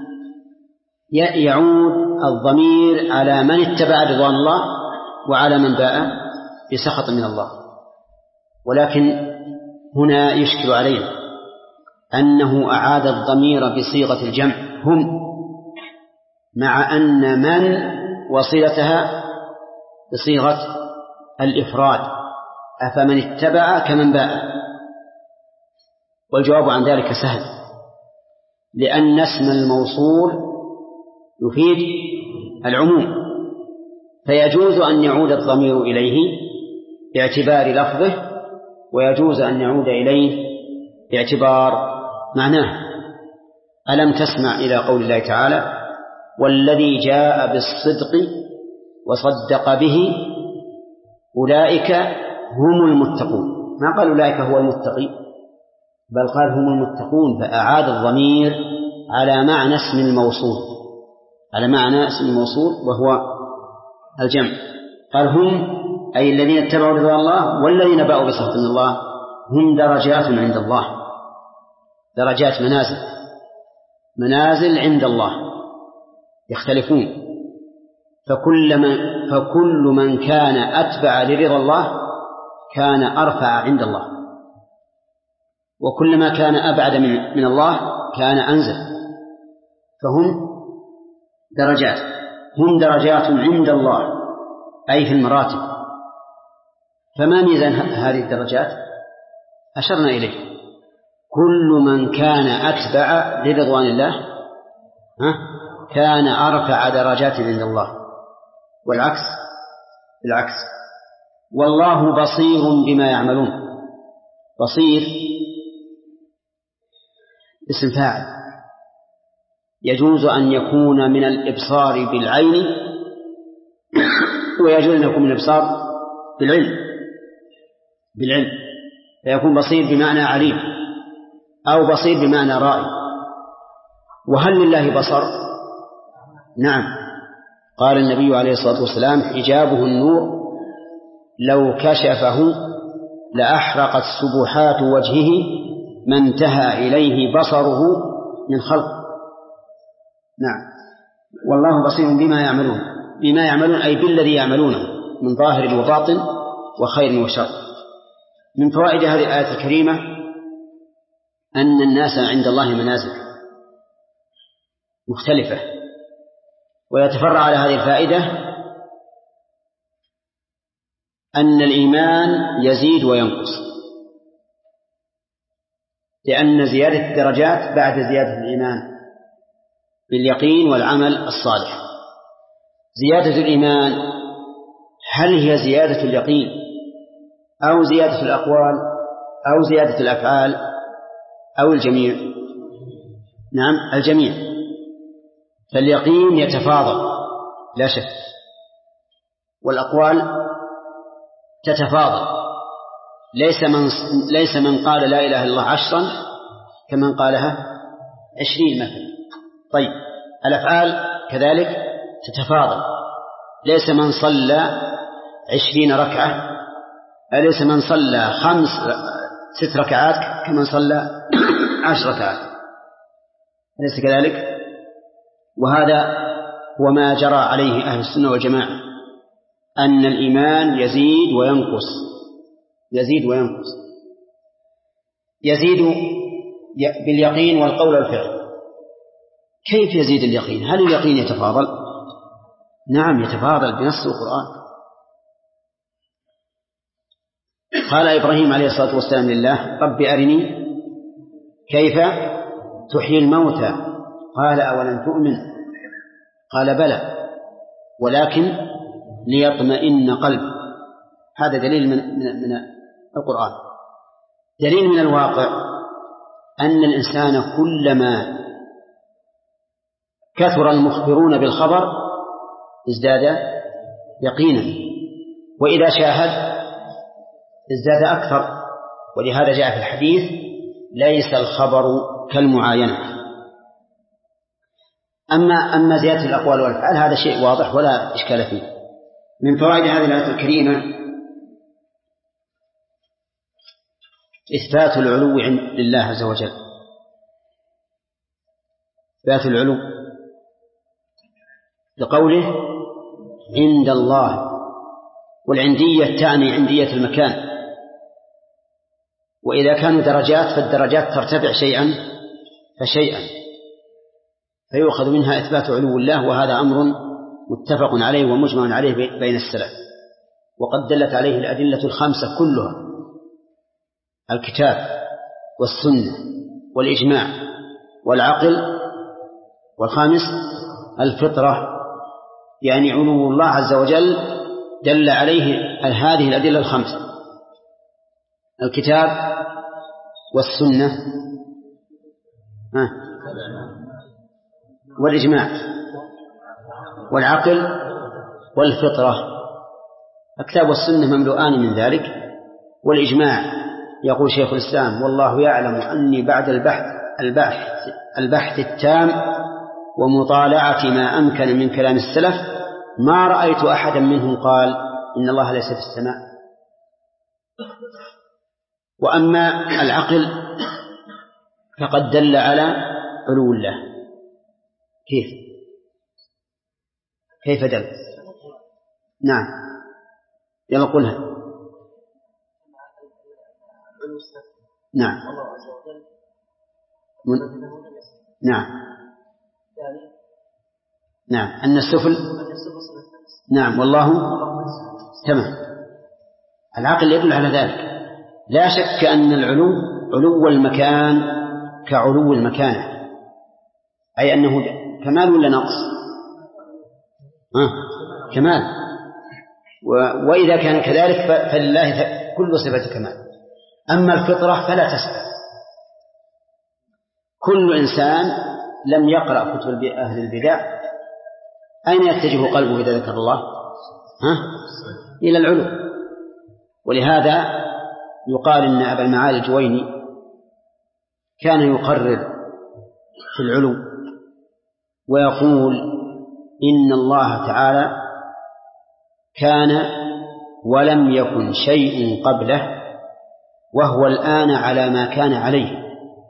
يعود الضمير على من اتبع رضوان الله وعلى من باء بسخط من الله. ولكن هنا يشكل علينا أنه أعاد الضمير بصيغة الجمع هم، مع أن من وصلتها بصيغة الإفراد أفمن اتبع كمن باء. والجواب عن ذلك سهل، لأن اسم الموصول يفيد العموم، فيجوز أن يعود الضمير إليه باعتبار لفظه، ويجوز أن يعود إليه باعتبار معناه. ألم تسمع إلى قول الله تعالى: والذي جاء بالصدق وصدق به أولئك هم المتقون. ما قال أولئك هو المتقي، بل قال هم المتقون، فأعاد الضمير على معنى اسم الموصول، على معنى اسم الموصول وهو الجمع. قال هم أي الذين اتبعوا رضوان الله والذين باءوا بسخط من الله هم درجات عند الله. درجات منازل، منازل عند الله يختلفون، فكل من, فكل من كان أتبع لرضا الله كان أرفع عند الله، وكل ما كان أبعد من, من الله كان أنزل. فهم درجات، هم درجات عند الله أي في المراتب. فما ميزان هذه الدرجات؟ أشرنا إليه: كل من كان أتبع لرضوان الله كان أرفع درجات عند الله، والعكس بالعكس. والله بصير بما يعملون. بصير اسم فاعل، يجوز أن يكون من الإبصار بالعين، ويجوز أن يكون من الإبصار بالعلم بالعلم فيكون بصير بمعنى عليم، أو بصير بمعنى رائي. وهل لله بصر؟ نعم. قال النبي عليه الصلاة والسلام: حجابه النور لو كشفه لأحرقت سبحات وجهه ما انتهى إليه بصره من خلق. نعم. والله بصير بما يعملون. بما يعملون أي بالذي يعملونه من ظاهر وباطن وخير وشر. من فوائد هذه الآية الكريمة أن الناس عند الله منازل مختلفة. ويتفرع على هذه الفائدة أن الإيمان يزيد وينقص، لأن زيادة الدرجات بعد زيادة الإيمان باليقين والعمل الصالح. زيادة الإيمان هل هي زيادة اليقين أو زيادة الأقوال أو زيادة الأفعال أو الجميع؟ نعم، الجميع. فاليقين يتفاضل لا شك، والأقوال تتفاضل. ليس من, ليس من قال لا إله إلا الله عشرا كمن قالها عشرين مثلا. طيب، الأفعال كذلك تتفاضل. ليس من صلى عشرين ركعة، ليس من صلى خمس ست ركعات كمن صلى عشر ركعات، أليس كذلك؟ وهذا هو ما جرى عليه أهل السنة والجماعة، أن الإيمان يزيد وينقص، يزيد وينقص. يزيد باليقين والقول والفعل. كيف يزيد اليقين؟ هل اليقين يتفاضل؟ نعم يتفاضل بنص القرآن. قال إبراهيم عليه الصلاة والسلام لله: رب أرني كيف تحيي الموتى. قال: أولم تؤمن؟ قال: بلى ولكن ليطمئن قلبي. هذا دليل من, من, من القرآن. دليل من الواقع أن الإنسان كلما كثر المخبرون بالخبر ازداد يقينا، وإذا شاهد ازداد أكثر. ولهذا جاء في الحديث: ليس الخبر كالمعاينة. أما أما زيادة الأقوال والأفعال هذا شيء واضح ولا إشكال فيه. من فوائد هذه الآية الكريمة إثبات العلو لله عز وجل. إثبات العلو لقوله عند الله، والعندية تعني عندية المكان. وإذا كانوا درجات فالدرجات ترتفع شيئا فشيئا، فيؤخذ منها إثبات علو الله، وهذا أمر متفق عليه ومجمع عليه بين السلف. وقد دلت عليه الأدلة الخمسة كلها: الكتاب والسنة والإجماع والعقل، والخامس الفطرة، يعني علو الله عز وجل دل عليه هذه الأدلة الخمسة: الكتاب والسنة والإجماع والعقل والفطرة. الكتاب والسنة مملوءان من ذلك، والإجماع يقول شيخ الإسلام: والله يعلم أني بعد البحث البحث البحث التام ومطالعة ما أمكن من كلام السلف ما رأيت أحدا منهم قال إن الله ليس في السماء. وأما العقل فقد دل على علو الله. كيف كيف دل؟ نعم، يلا قلها. نعم من... نعم نعم أن السفل. نعم والله تمام. العقل يدل على ذلك. لا شك أن العلو علو المكان كعلو المكانة، أي أنه كمال ولا نقص؟ آه. كمال. و... وإذا كان كذلك فلله كل صفة كمال. أما الفطرة فلا تسأل. كل إنسان لم يقرأ كتب أهل البدع أين يتجه قلبه إذا ذكر الله؟ ها؟ إلى العلو. ولهذا يقال إن أبا المعالي الجويني كان يقرر في العلو ويقول إن الله تعالى كان ولم يكن شيء قبله وهو الآن على ما كان عليه.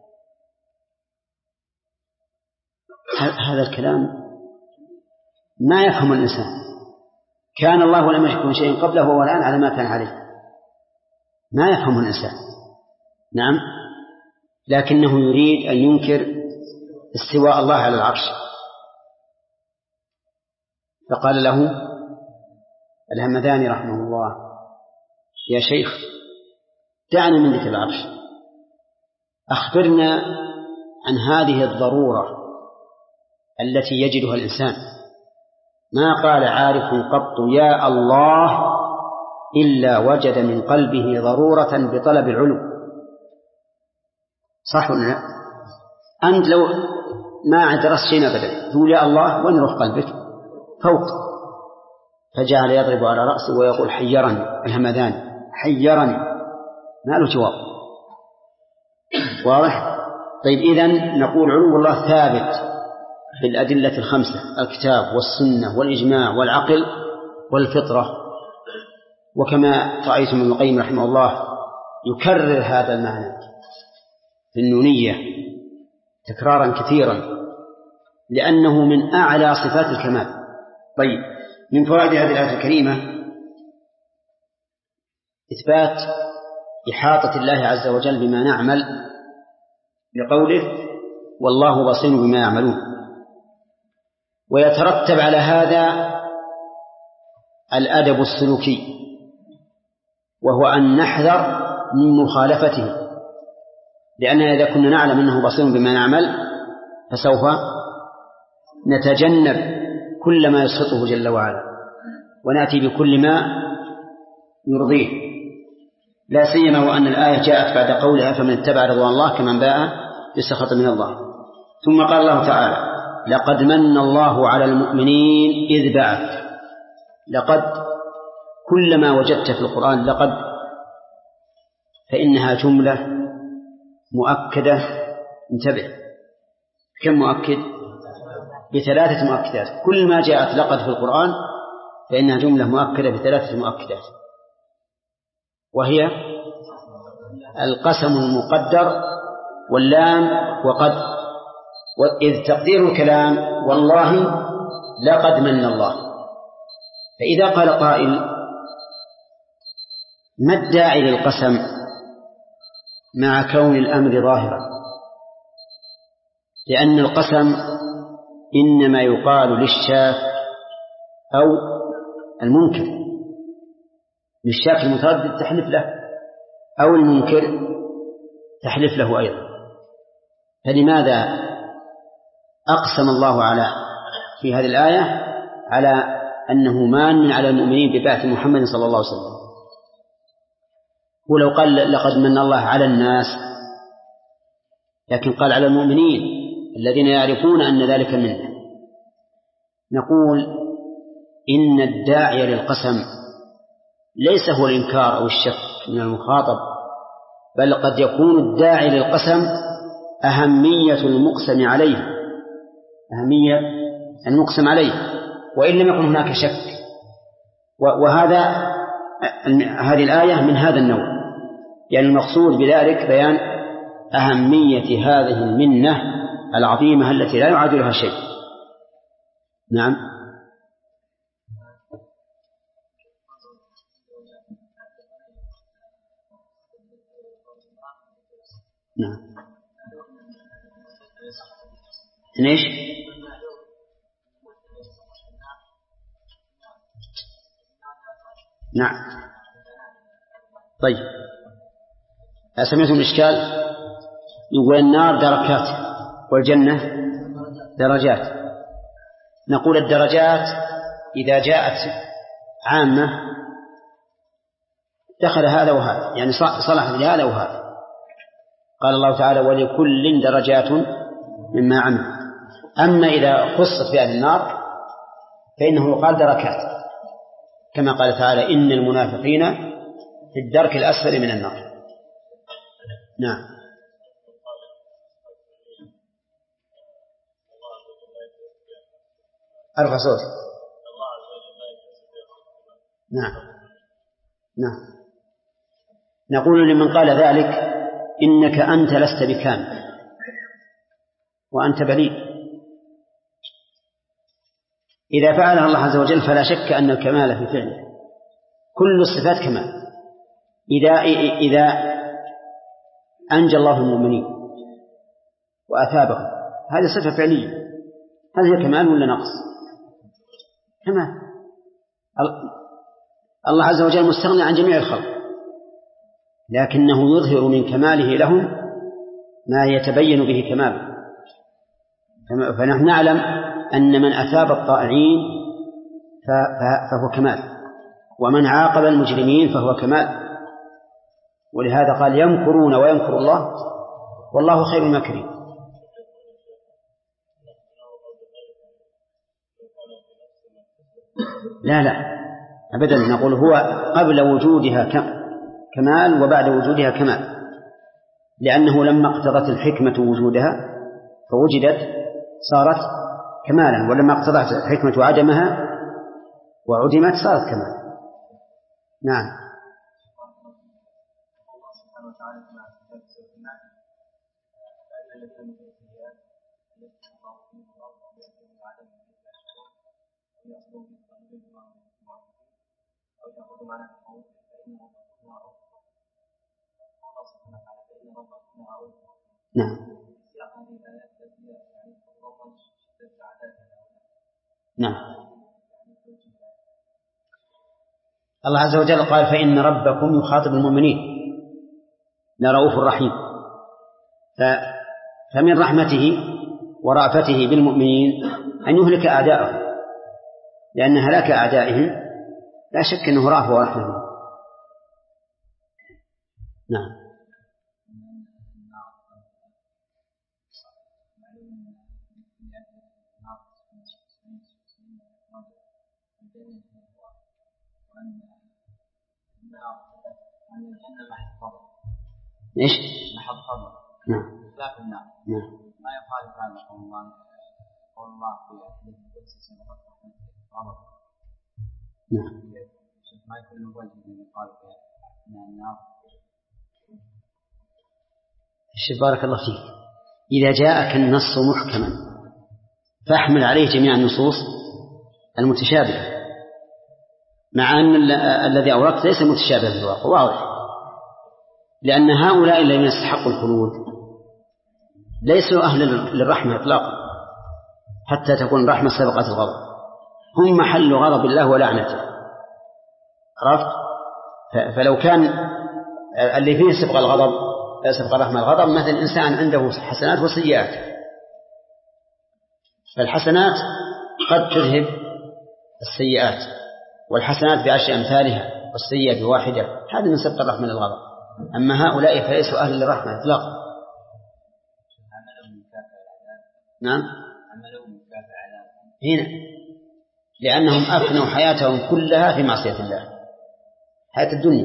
هذا الكلام ما يفهم الإنسان. كان الله ولم يكن شيء قبله وهو الآن على ما كان عليه، ما يفهم الإنسان. نعم، لكنه يريد أن ينكر استواء الله على العرش، فقال له الهمذاني رحمه الله: يا شيخ دعنا من ذكر العرش، أخبرنا عن هذه الضرورة التي يجدها الإنسان. ما قال عارف قط يا الله إلا وجد من قلبه ضرورة بطلب العلو. صح ولا لا؟ أنت لو ما درست شيء أبدا تقول يا الله، وين يروح قلبك؟ فوق. فجعل يضرب على رأسه ويقول حيرني الهمذاني، حيرني، ما له جواب. واضح؟ طيب إذن نقول علو الله ثابت بالأدلة الخمسة: الكتاب والسنة والإجماع والعقل والفطرة. وكما رأيتم ابن القيم رحمه الله يكرر هذا المعنى في النونية تكرارا كثيرا لأنه من أعلى صفات الكمال. طيب، من فوائد هذه الآية الكريمة إثبات إحاطة الله عز وجل بما نعمل بقوله والله بصير بما يعملون. ويترتب على هذا الأدب السلوكي، وهو أن نحذر من مخالفته، لأننا إذا كنا نعلم أنه بصير بما نعمل فسوف نتجنب كل ما يسخطه جل وعلا ونأتي بكل ما يرضيه، لا سيما وأن الآية جاءت بعد قولها فمن اتبع رضوان الله كمن باء بسخط من الله. ثم قال الله تعالى لقد من الله على المؤمنين إذ بعث. لقد كلما وجدت في القرآن لقد فإنها جملة مؤكدة. انتبه، كم مؤكد؟ بثلاثة مؤكدات. كل ما جاءت لقد في القرآن فإنها جملة مؤكدة بثلاثة مؤكدات، وهي القسم المقدر واللام وقد. وإذ تقدير الكلام والله لقد من الله. فإذا قال قائل ما الداعي للقسم مع كون الأمر ظاهرا؟ لأن القسم إنما يقال للشاك أو المنكر، للشاك المتردد تحلف له، أو المنكر تحلف له أيضا. فلماذا أقسم الله على في هذه الآية على أنه مان على المؤمنين ببعث محمد صلى الله عليه وسلم؟ ولو قال لقد من الله على الناس، لكن قال على المؤمنين الذين يعرفون أن ذلك منه. نقول إن الداعي للقسم ليس هو الإنكار أو الشك من المخاطب، بل قد يكون الداعي للقسم أهمية المقسم عليه، أهمية المقسم عليه وإن لم يكن هناك شك. وهذا هذه الآية من هذا النوع، يعني المقصود بذلك بيان أهمية هذه المنة العظيمة التي لا يعادلها شيء. نعم. نعم. ليش؟ نعم. طيب، سمعتم الإشكال؟ يقول النار دركات والجنة درجات. نقول الدرجات إذا جاءت عامة دخل هذا وهذا، يعني صلح لهذا وهذا. قال الله تعالى ولكل درجات مما عمل. أما إذا خصت بأهل النار فإنه يقال دركات، كما قال تعالى إن المنافقين في الدرك الأسفل من النار. نعم. أرفع صوت. نعم. نعم. نقول لمن قال ذلك إنك أنت لست بكامل وأنت بريء. إذا فعلها الله عز وجل فلا شك أن الكمال في فعله، كل الصفات كمال. إذا إذا أنجى الله المؤمنين وأثابهم هذه صفة فعلية، هذا كمال ولا نقص؟ كمال. الله عز وجل مستغني عن جميع الخلق، لكنه يظهر من كماله لهم ما يتبين به كماله. فنحن نعلم أن من أثاب الطائعين فهو كمال، ومن عاقب المجرمين فهو كمال. ولهذا قال يمكرون ويمكر الله والله خير الماكرين. لا لا أبدا، نقول هو قبل وجودها كمال وبعد وجودها كمال، لأنه لما اقتضت الحكمة وجودها فوجدت صارت كمالا، ولما اقتضت الحكمة عدمها وعدمت صارت كمالا. نعم. نعم. نعم. الله عز وجل قال فإن ربكم يخاطب المؤمنين لرؤوف رحيم، فمن رحمته ورأفته بالمؤمنين أن يهلك أعداءهم، لأن هلاك أعدائهم لا شك أنه رأفة ورحمة. نعم. إيش؟ محض خبر. نعم. لا في النار. نعم. ما يخالف هذا قول الله قول الله في حديث القدس سبق خبر. نعم. ما يكون له وجه من يقال في النار. الشيخ بارك الله فيك، إذا جاءك النص محكما فاحمل عليه جميع النصوص المتشابهة، مع أن الذي أوردت ليس متشابه في الواقع واضح، لأن هؤلاء الذين يستحقوا الخلود ليسوا أهل للرحمة إطلاقا حتى تكون رحمة سبقت الغضب، هم محل غضب الله ولعنته. عرفت؟ فلو كان اللي فيه سبق الغضب سبق الرحمة الغضب مثل إنسان عنده حسنات وسيئات، فالحسنات قد تذهب السيئات، والحسنات بعشر أمثالها والسيئة بواحدة، هذا من سبق الرحمة الغضب. أما هؤلاء فليسوا أهل للرحمة إطلاقا. نعم هنا لأنهم أفنوا حياتهم كلها في معصية الله، حياة الدنيا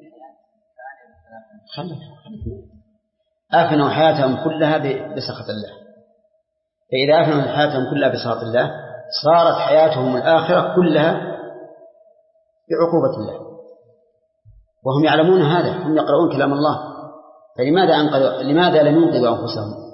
أفنوا حياتهم كلها بسخط الله. فإذا أفنوا حياتهم كلها بسخط الله صارت حياتهم الآخرة كلها بعقوبة الله، وهم يعلمون هذا، هم يقرؤون كلام الله، فلماذا أنقذوا؟ لماذا لم ينقذوا أنفسهم؟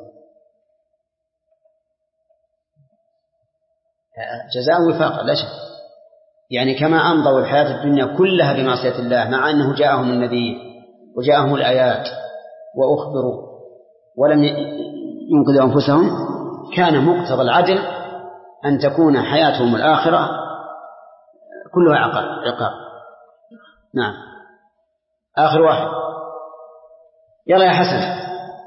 جزاء وفاقا لا شك، يعني كما أمضوا الحياة الدنيا كلها بمعصية الله مع أنه جاءهم النذير وجاءهم الآيات وأخبروا ولم ينقذوا أنفسهم، كان مقتضى العدل أن تكون حياتهم الآخرة كلها عقاب. نعم آخر واحد، يلا يا حسن.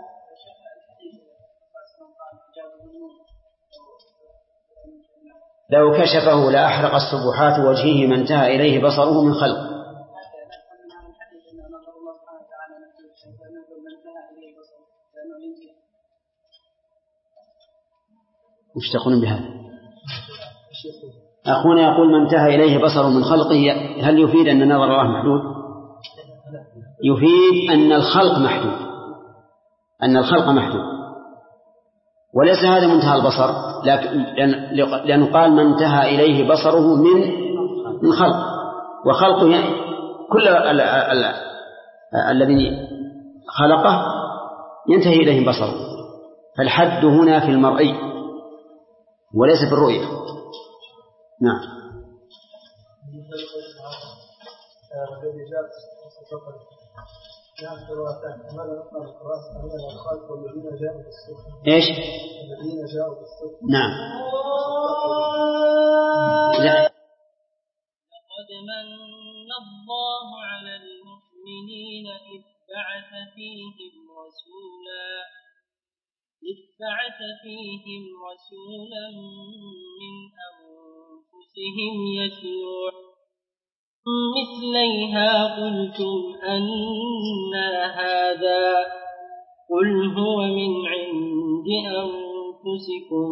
لو كشفه لأحرق السبحات وجهه ما انتهى إليه بصره من خلق. وش تقولون بهذا؟ أخونا يقول من انتهى إليه بصره من خلقه، هل يفيد أن نظر الله محدود؟ يفيد أن الخلق محدود، أن الخلق محدود، وليس هذا منتهى البصر، لكن لأنه قال من انتهى إليه بصره من من خلق، وخلقه كل الذي خلقه ينتهي إليه بصره، فالحد هنا في المرئي وليس في الرؤية. نعم ايش؟ الذين جاءوا بالصدق. نعم لقد من الله على المؤمنين إذ بعث فيهم رسولا إذ بعث فيهم رسولا من أنفسهم يتلو مثليها قلتم أنى هذا قل هو من عند أنفسكم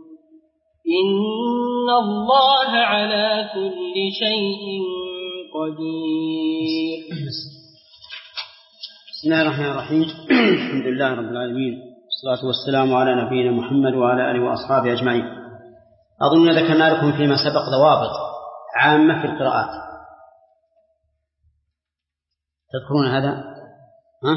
إن الله على كل شيء قدير. بسم الله الرحمن الرحيم. الحمد لله رب العالمين، والصلاة والسلام على نبينا محمد وعلى آله وأصحابه أجمعين. أظن ذكرنا لكم فيما سبق ضوابط عامة في القراءات، تذكرون هذا؟ ها؟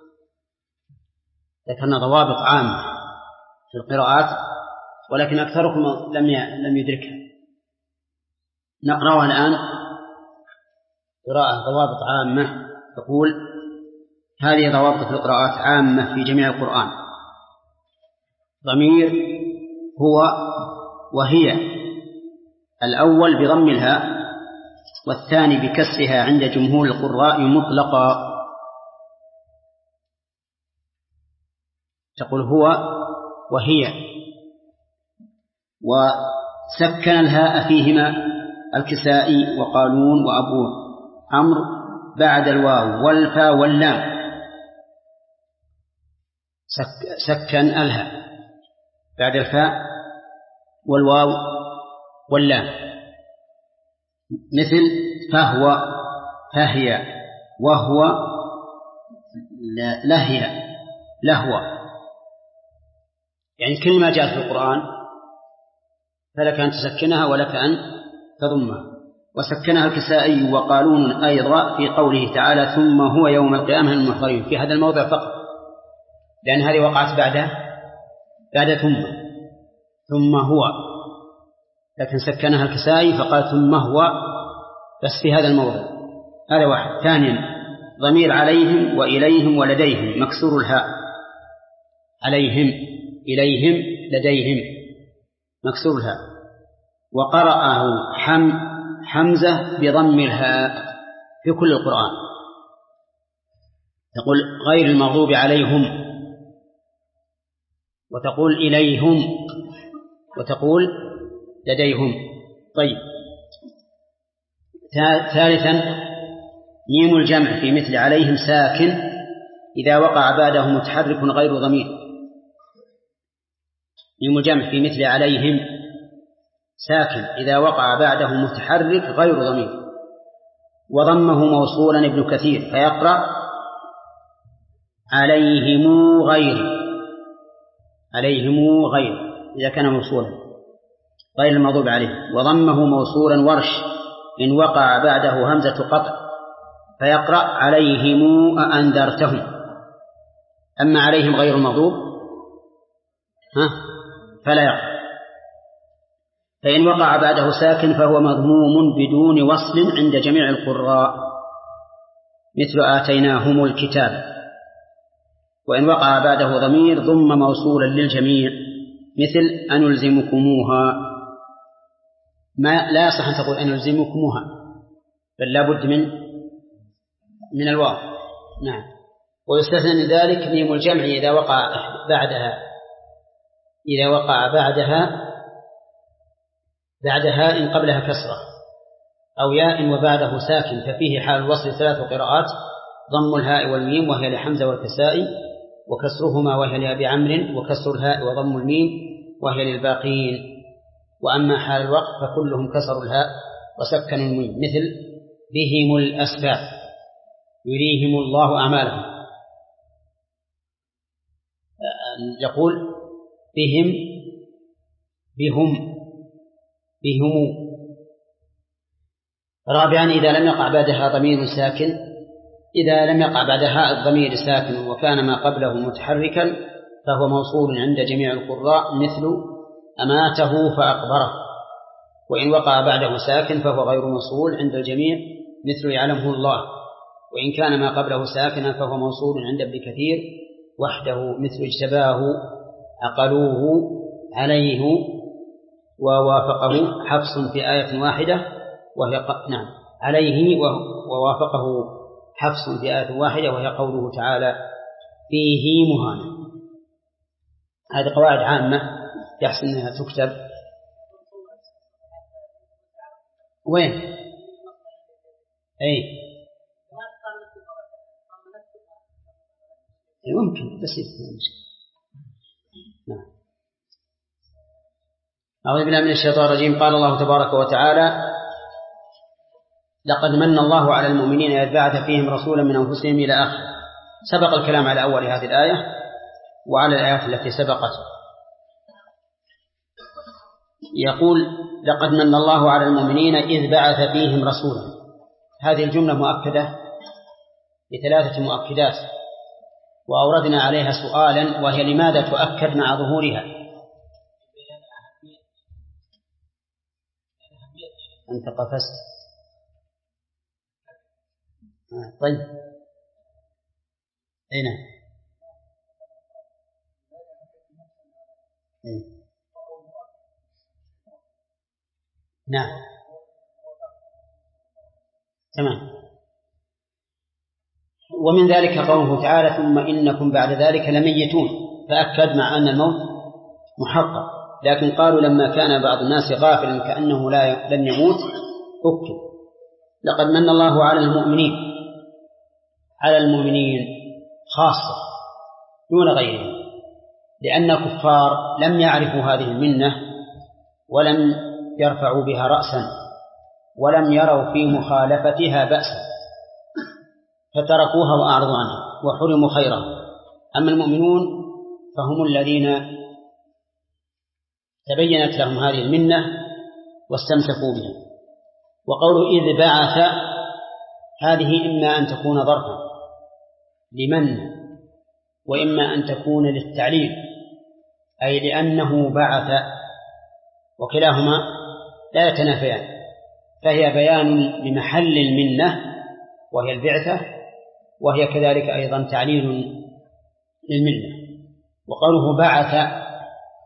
ذكرنا ضوابط عامة في القراءات ولكن أكثركم لم لم يدركها. نقرأها الآن قراءة ضوابط عامة. تقول هذه ضوابط في القراءات عامة في جميع القرآن. ضمير هو وهي، الأول بضم الهاء والثاني بكسرها عند جمهور القراء مطلقا. تقول هو وهي، وسكن الهاء فيهما الكسائي وقالون وأبو عمرو بعد الواو والفاء واللام، سك سكن الهاء بعد الفاء والواو واللام، مثل فهو فهي وهو لهي لهوى، يعني كل ما جاء في القرآن فلك أن تسكنها ولك أن تضمها. وسكنها الكسائي وقالون أيضا في قوله تعالى ثم هو يوم القيامة المحضرين، في هذا الموضع فقط، لأن هذه وقعت بعد بعد ثم ثم هو، لكن سكنها الكسائي فقال ثم هو بس في هذا الموضع. هذا واحد. ثانيا ضمير عليهم وإليهم ولديهم مكسور الهاء، عليهم إليهم لديهم مكسور الهاء. وقرأه حم حمزة بضم الهاء في كل القرآن. تقول غير المغضوب عليهم، وتقول إليهم، وتقول لديهم. طيب، ثالثا ميم الجمع في مثل عليهم ساكن إذا وقع بعده متحرك غير ضمير. ميم الجمع في مثل عليهم ساكن إذا وقع بعده متحرك غير ضمير، وضمه موصولا ابن كثير فيقرأ عليهم غير، عليهم غير إذا كان موصولا غير المغضوب عليه. وضمه موصولا ورش إن وقع بعده همزة قطع فيقرأ عليهم أأنذرتهم. أما عليهم غير المغضوب ها فلا يقرأ. فإن وقع بعده ساكن فهو مضموم بدون وصل عند جميع القراء، مثل آتيناهم الكتاب. وإن وقع بعده ضمير ضم موصولا للجميع، مثل أنلزمكموها. ما لا يصح أن تقول أنلزمكموها، بل لا بد من من الواو. نعم. ويستثنى من ذلك ميم الجمع إذا وقع بعدها إذا وقع بعدها بعدها إن قبلها كسرة أو ياء وبعده ساكن، ففيه حال الوصل ثلاث قراءات: ضم الهاء والميم وهي لحمزة والكسائي، وكسرهما وهي لأبي عمرو، وكسر الهاء وضم الميم وهي للباقين. وأما حال الوقف فكلهم كسروا الهاء وسكنوا الميم، مثل بهم الأسباب يريهم الله أعمالهم. يقول بهم بهم بهم. رابعا إذا لم يقع بعدها ضمير ساكن إذا لم يقع بعدها الضمير ساكن وكان ما قبله متحركا فهو موصول عند جميع القراء، مثل أماته فأقبره. وإن وقع بعده ساكن فهو غير موصول عند الجميع، مثل يعلمه الله. وإن كان ما قبله ساكنا فهو موصول عند ابن كثير وحده، مثل اجتباه عقلوه عليه، ووافقه حفص في آية واحدة وهي ق... نعم عليه ووافقه حفص في آية واحدة وهي قوله تعالى فيه مهانة. هذه قواعد عامة يحسن أنها تكتب. وين؟ أي ممكن بسيط. نعم. أعوذ بالله من الشيطان الرجيم. قال الله تبارك وتعالى: لقد من الله على المؤمنين إذ بعث فيهم رسولا من أنفسهم إلى آخر. سبق الكلام على أول هذه الآية وعلى الآيات التي سبقت. يقول: لقد من الله على المؤمنين إذ بعث فيهم رسولا. هذه الجملة مؤكدة بثلاثة مؤكدات، وأوردنا عليها سؤالا وهي: لماذا تؤكد مع ظهورها؟ أنت قفزت. آه طيب أين؟ أين؟ نعم تمام. ومن ذلك قوله تعالى: ثم إنكم بعد ذلك لميتون، فأكد مع أن الموت محقق. لكن قالوا لما كان بعض الناس غافلا كأنه لا لن يموت أكد. لقد من الله على المؤمنين، على المؤمنين خاصة دون غيرهم، لأن الكفار لم يعرفوا هذه المنة ولم يرفعوا بها رأسا ولم يروا في مخالفتها بأسا، فتركوها وأعرضوا عنها وحرموا خيرها. أما المؤمنون فهم الذين تبينت لهم هذه المنة واستمسكوا بها. وقول إذ بعث هذه إما أن تكون ظرفا لمن، وإما أن تكون للتعليل، أي لأنه بعث، وكلاهما لا يتنافيان، فهي بيان لمحل المنة وهي البعثة، وهي كذلك أيضا تعليل للمنة. وقوله بعث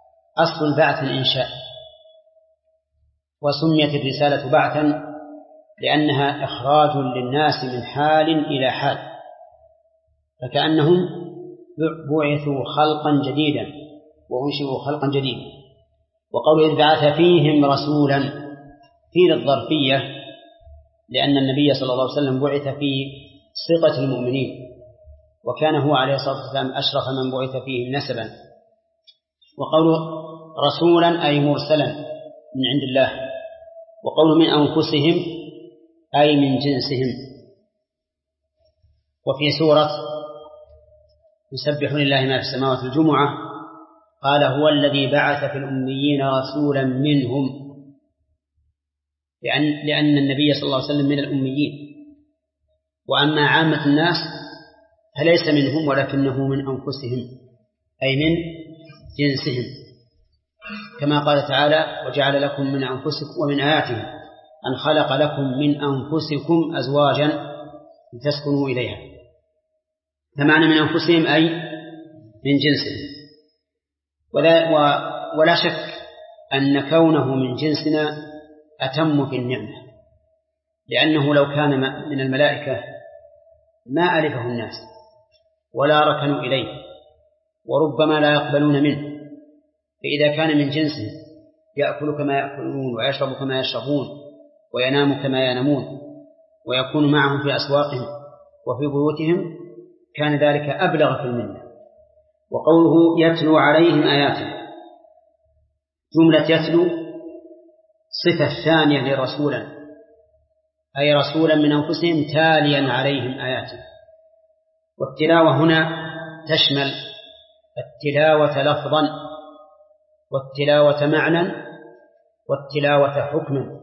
أصل البعث الإنشاء، وسميت الرسالة بعثا لأنها إخراج للناس من حال إلى حال، فكأنهم بعثوا خلقا جديدا وأنشئوا خلقا جديدا. وقوله إذ بعث فيهم رسولا في الظرفية، لأن النبي صلى الله عليه وسلم بعث في صفة المؤمنين، وكان هو عليه الصلاة والسلام أشرف من بعث فيهم نسبا. وقوله رسولا أي مرسلا من عند الله، وقوله من أنفسهم أي من جنسهم. وفي سورة يسبح لله ما في السماوات الجمعة قال هو الذي بعث في الأميين رسولا منهم، لأن, لأن النبي صلى الله عليه وسلم من الأميين، وأما عامة الناس فليس منهم ولكنه من أنفسهم أي من جنسهم، كما قال تعالى وجعل لكم من أنفسكم ومن آياته أن خلق لكم من أنفسكم أزواجا لتسكنوا إليها، فمعنى من أنفسهم أي من جنسهم. ولا, ولا شك أن كونه من جنسنا أتم في النعمة، لأنه لو كان من الملائكة ما ألفه الناس ولا ركنوا إليه وربما لا يقبلون منه، فإذا كان من جنسهم يأكل كما يأكلون ويشرب كما يشربون وينام كما ينامون ويكون معهم في أسواقهم وفي بيوتهم كان ذلك أبلغ في المنة. وقوله يتلو عليهم آياته، جملة يتلو صفة ثانية لرسولا، أي رسولا من أنفسهم تاليا عليهم آياته. والتلاوة هنا تشمل التلاوة لفظا والتلاوة معنى والتلاوة حكما.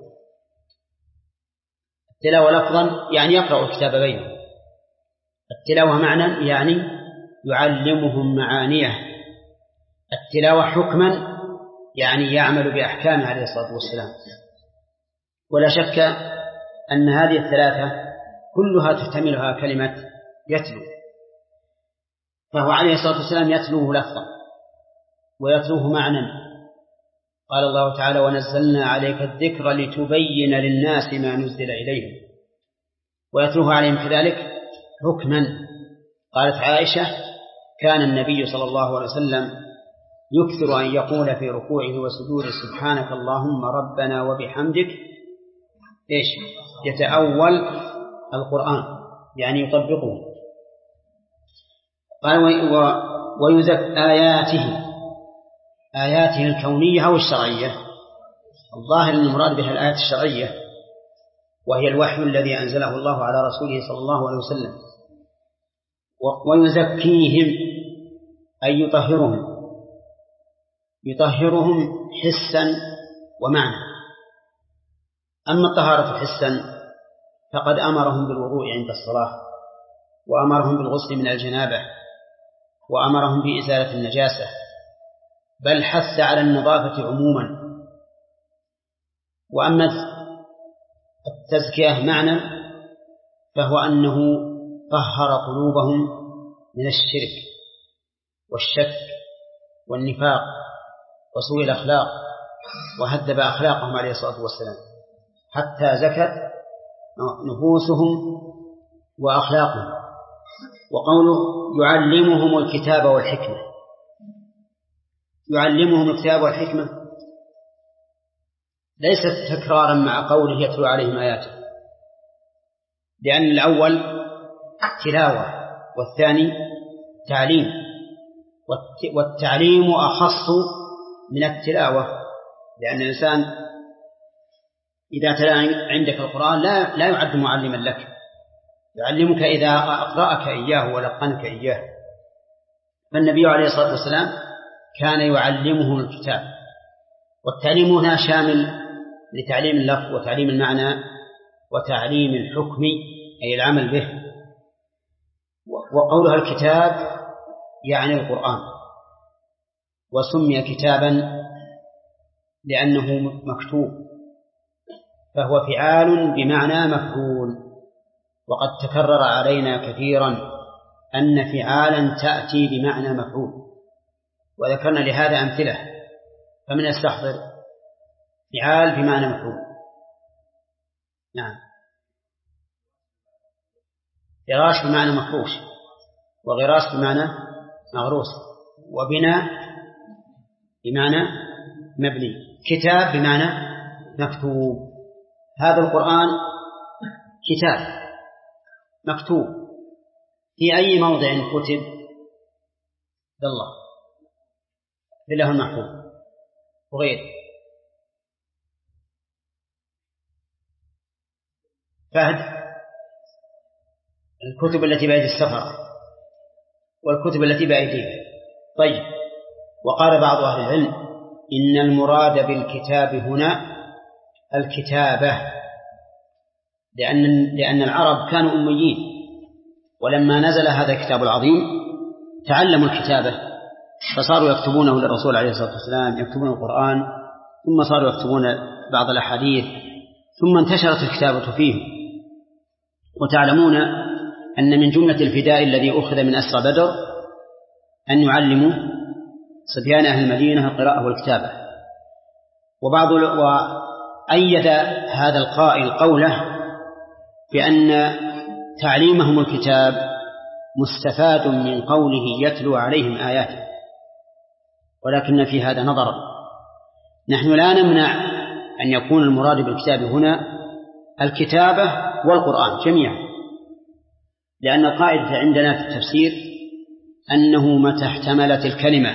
التلاوة لفظا يعني يقرأ الكتاب بينهم، التلاوة معنى يعني يعلمهم معانيه، التلاوة حكما يعني يعمل بأحكامه عليه الصلاة والسلام. ولا شك أن هذه الثلاثة كلها تحتملها كلمة يتلو، فهو عليه الصلاة والسلام يتلوه لفظا ويتلوه معنى. قال الله تعالى ونزلنا عليك الذكر لتبين للناس ما نزل إليهم، ويتلوه عليهم كذلك حكما. قالت عائشة كان النبي صلى الله عليه وسلم يكثر أن يقول في ركوعه وسجوده سبحانك اللهم ربنا وبحمدك إيش يتأول القرآن يعني يطبقه. قال ويذك آياته، آياته الكونية أو الشرعية. الظاهر المراد بها الآيات الشرعية وهي الوحي الذي أنزله الله على رسوله صلى الله عليه وسلم. ويزكيهم أي يطهرهم، يطهرهم حسا ومعنى. أما الطهارة حسا فقد أمرهم بالوضوء عند الصلاة، وأمرهم بالغسل من الجنابة، وأمرهم بإزالة النجاسة، بل حث على النظافة عموما. وأما التزكية معنى فهو أنه طهر قلوبهم من الشرك والشك والنفاق وسوء الأخلاق، وهذب أخلاقهم عليه الصلاة والسلام حتى زكت نفوسهم وأخلاقهم. وقوله يعلمهم الكتاب والحكمة، يعلمهم الكتاب والحكمة ليست تكرارا مع قوله يتلو عليهم آياته، لأن الأول تلاوة والثاني تعليم، والتعليم أخص من التلاوة، لأن الإنسان إذا تلا عندك القرآن لا لا يعد معلما لك، يعلمك إذا أقرأك إياه ولقنك إياه. فالنبي عليه الصلاة والسلام كان يعلمهم الكتاب. والتعليم هنا شامل لتعليم اللفظ وتعليم المعنى وتعليم الحكم أي العمل به. وقولها الكتاب يعني القرآن، وسمي كتابا لأنه مكتوب، فهو فعال بمعنى مفعول. وقد تكرر علينا كثيرا أن فعالا تأتي بمعنى مفعول، وذكرنا لهذا أمثلة، فمن يستحضر فعال بمعنى مفعول. نعم. فراش بمعنى مفروش، وغراس بمعنى مغروس، وبناء بمعنى مبني، كتاب بمعنى مكتوب. هذا القرآن كتاب مكتوب، في أي موضع كتب؟ بالله في له المحفوظ وغير فهد الكتب التي بأيدي السفرة والكتب التي بأيديهم. طيب، وقال بعض أهل العلم إن المراد بالكتاب هنا الكتابة، لأن لأن العرب كانوا أميين، ولما نزل هذا الكتاب العظيم تعلموا الكتابة، فصاروا يكتبونه للرسول عليه الصلاة والسلام، يكتبون القرآن، ثم صاروا يكتبون بعض الأحاديث، ثم انتشرت الكتابة فيه. وتعلمون أن من جملة الفداء الذي أخذ من أسرى بدر أن يعلموا صبيان أهل المدينة القراءة والكتابة. وبعض وأيد هذا القائل قوله بأن تعليمهم الكتاب مستفاد من قوله يتلو عليهم آياته، ولكن في هذا نظر. نحن لا نمنع أن يكون المراد بالكتاب هنا الكتابة والقرآن جميعا، لأن القاعدة عندنا في التفسير أنه متى احتملت الكلمة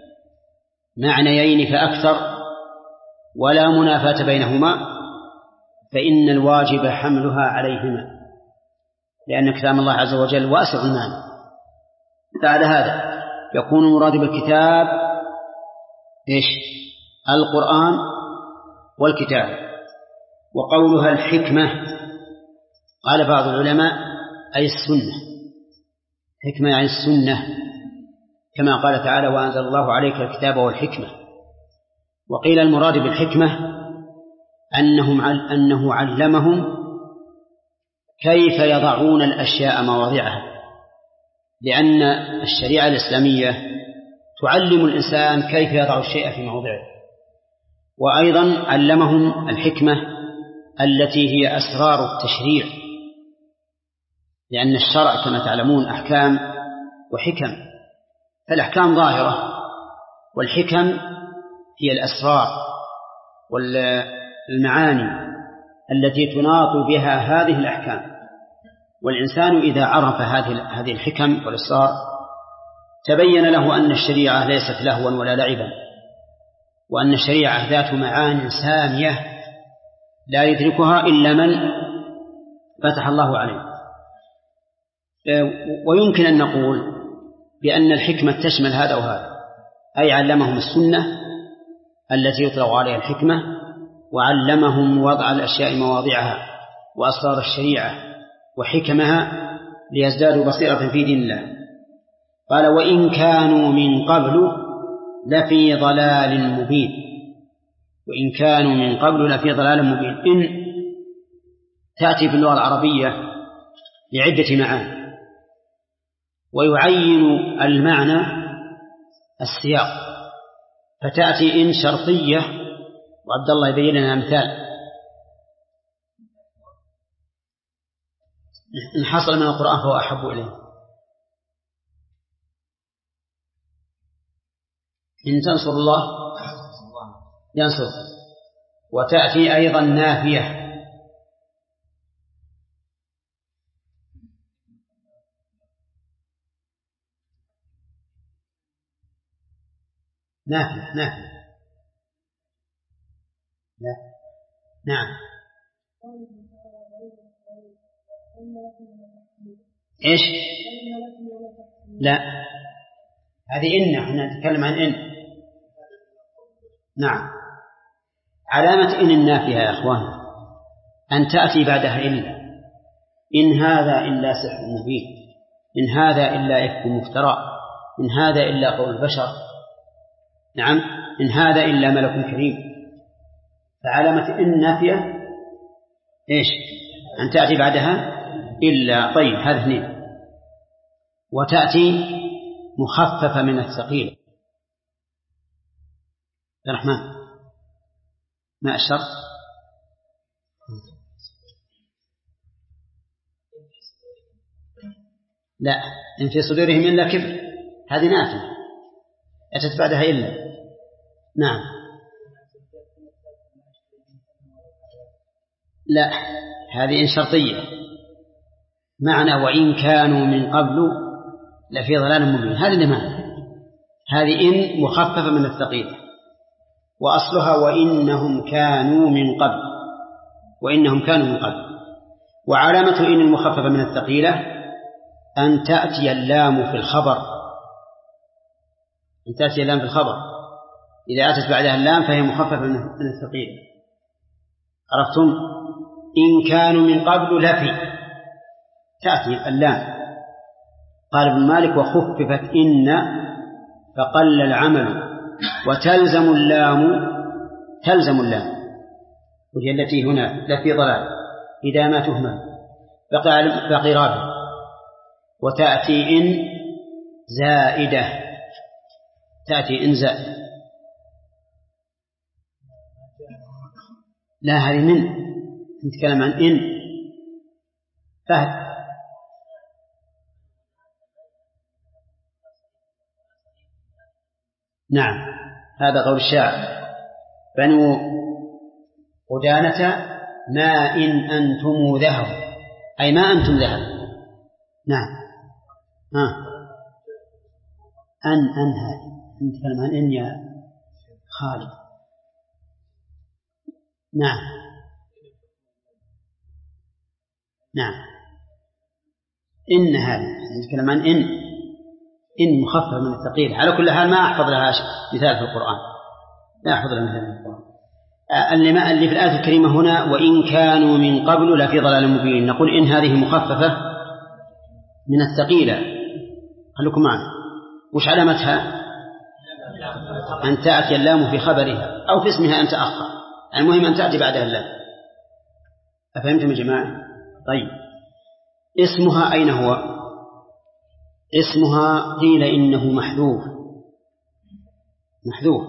معنيين فأكثر ولا منافاة بينهما فإن الواجب حملها عليهما، لأن كلام الله عز وجل واسع المعنى. بعد هذا يكون المراد بالكتاب إيش؟ القرآن والكتاب. وقولها الحكمة قال بعض العلماء أي السنة، حكمة يعني السنة، كما قال تعالى وأنزل الله عليك الكتاب والحكمة. وقيل المراد بالحكمة أنهم أنه علمهم كيف يضعون الأشياء مواضعها، لأن الشريعة الإسلامية تعلم الإنسان كيف يضع الشيء في موضعه. وأيضا علمهم الحكمة التي هي أسرار التشريع، لأن الشرع كما تعلمون أحكام وحكم، فالأحكام ظاهرة والحكم هي الأسرار والمعاني التي تناط بها هذه الأحكام. والإنسان إذا عرف هذه هذه الحكم والأسرار تبين له أن الشريعة ليست لهوا ولا لعبا، وأن الشريعة ذات معاني سامية لا يدركها إلا من فتح الله عليه. ويمكن أن نقول بأن الحكمة تشمل هذا وهذا، أي علمهم السنة التي يطلق عليها الحكمة، وعلمهم وضع الأشياء مواضعها وأسرار الشريعة وحكمها ليزدادوا بصيرة في دين الله. قال وإن كانوا من قبل لفي ضلال مبين، وإن كانوا من قبل لفي ضلال مبين. إن تأتي في اللغة العربية لعدة معاني، ويعين المعنى السياق، فتأتي إن شرطية، وعبد الله يبين لنا مثال. إن حصل من القرآن فهو أحب إليه، إن تنصر الله ينصر. وتأتي أيضا نافية، نافية نافية لا. نعم. إيش؟ لا، هذه إن، احنا نتكلم عن إن. نعم، علامة إن النافية يا أخوان أن تأتي بعدها إلا. إن هذا إلا سحر مبين، إن هذا إلا إفك مفترى، إن هذا إلا قول البشر. نعم، إن هذا إلا ملك كريم. فعلامة إن نافية إيش؟ أن تأتي بعدها إلا. طيب، هذا اثنين. وتأتي مخففة من الثقيل. يا رحمن ما الشرط؟ لا، إن في صدورهم إلا كبر، هذه نافية أتت بعدها إلا. نعم. لا، هذه إن شرطية، معنى وإن كانوا من قبل لفي ضلال مبين، هذا اللي معنى. هذه إن مخففة من الثقيلة، وأصلها وإنهم كانوا من قبل، وإنهم كانوا من قبل. وعلامة إن المخففة من الثقيلة أن تأتي اللام في الخبر، أن تأتي اللام في الخبر، إذا أتت بعدها اللام فهي مخففة من الثقيلة. عرفتم؟ إن كانوا من قبل لفي، تأتي اللام. قال ابن مالك وخففت إن فقل العمل، وتلزم اللام، تلزم اللام وهي التي هنا لفي ضلال إذا ما تهمل بقي رابع. وتأتي إن زائدة، تأتي إن زائدة. لا، هذه من نتكلم عن إن. فهد. نعم، هذا قول الشاعر: بنو قدانة ما إن أنتم ذهب، أي ما أنتم ذهب. نعم. ها أن أن هذه نتكلم عن إن يا خالد. نعم نعم إن هذه نتكلم عن إن، إن مخففة من الثقيل. على كل حال ما أحفظ لها مثال في القرآن، لا أحفظ لها مثال في القرآن. اللي في الآية الكريمة هنا وإن كانوا من قبل لفي ضلال مبين، نقول إن هذه مخففة من الثقيلة. خلوكم معنا. وش علامتها؟ أن تأتي اللام في خبرها أو في اسمها أن تأخر، المهم أن تأتي بعدها اللام. أفهمتم يا جماعة؟ طيب، اسمها أين هو؟ اسمها قيل إنه محذوف، محذوف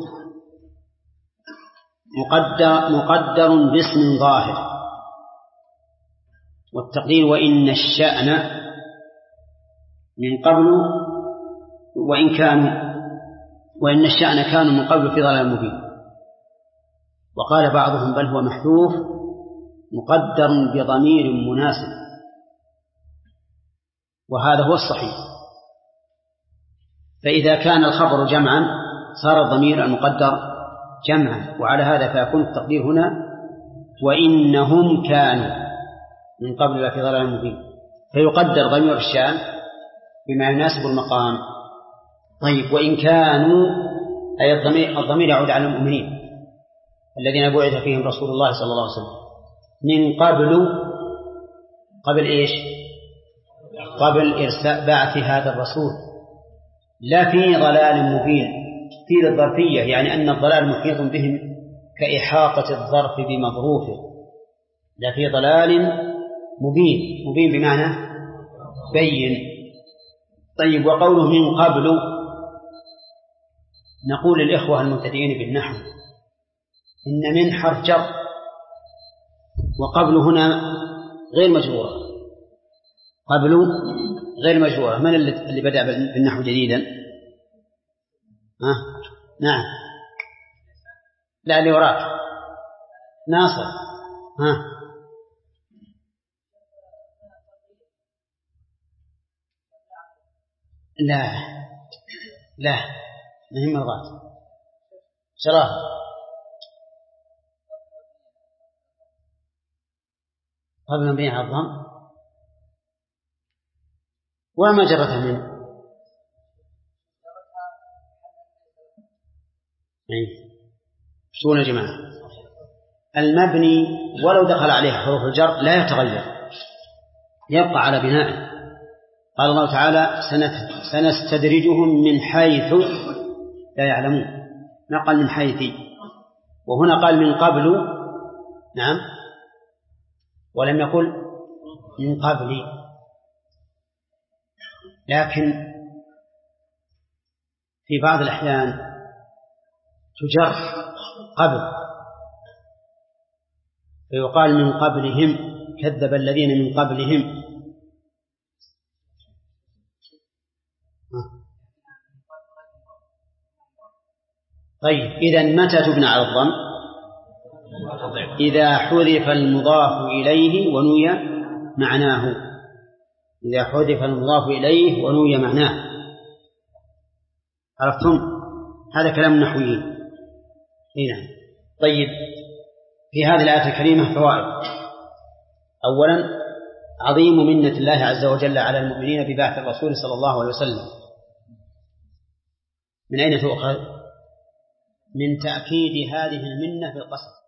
مقدر, مقدر باسم ظاهر، والتقدير وإن الشأن من قبل، وإن كانوا وإن الشأن كانوا من قبل في ضلال مبين. وقال بعضهم بل هو محذوف مقدر بضمير مناسب، وهذا هو الصحيح. فإذا كان الخبر جمعا صار الضمير المقدر جمعا، وعلى هذا فيكون التقدير هنا وإنهم كانوا من قبل في ضلال مبين، فيقدر ضمير الشأن بما يناسب المقام. طيب، وإن كانوا أي الضمير, الضمير يعود على المؤمنين الذين بعث فيهم رسول الله صلى الله عليه وسلم من قبل، قبل إيش؟ قبل إرساء بعث هذا الرسول، لا في ضلال مبين، في الظرفية، يعني أن الضلال محيط بهم كإحاطة الظرف بمظروفه، لا في ضلال مبين، مبين بمعنى بين. طيب، وقوله من قبل، نقول للإخوة المبتدئين بالنحو إن من حرف جر، وقبل هنا غير مجرورة، قبل غير مجرورة. من اللي بدأ بالنحو جديدا؟ ها؟ نعم، لا اللي وراك ناصر. ها؟ لا لا مهم الغاز شراه قبل مبني على الضم وما جرتها منه. شو يا جماعة؟ المبني ولو دخل عليه حروف الجر لا يتغير، يبقى على بنائه. قال الله تعالى سنستدرجهم من حيث لا يعلمون، ما قال من حيث، وهنا قال من قبل. نعم، ولم يقل من قبل، لكن في بعض الأحيان تجر قبل فيقال من قبلهم كذب الذين من قبلهم. طيب إذن متى تبنى على الضم؟ إذا حذف المضاف إليه ونوي معناه، إذا حذف المضاف إليه ونوي معناه. عرفتم؟ هذا كلام النحويين. هنا طيب، في هذه الآية الكريمة فوائد. أولا عظيم منة الله عز وجل على المؤمنين ببعث الرسول صلى الله عليه وسلم. من أين تؤخذ؟ من تأكيد هذه المنة بالقصد،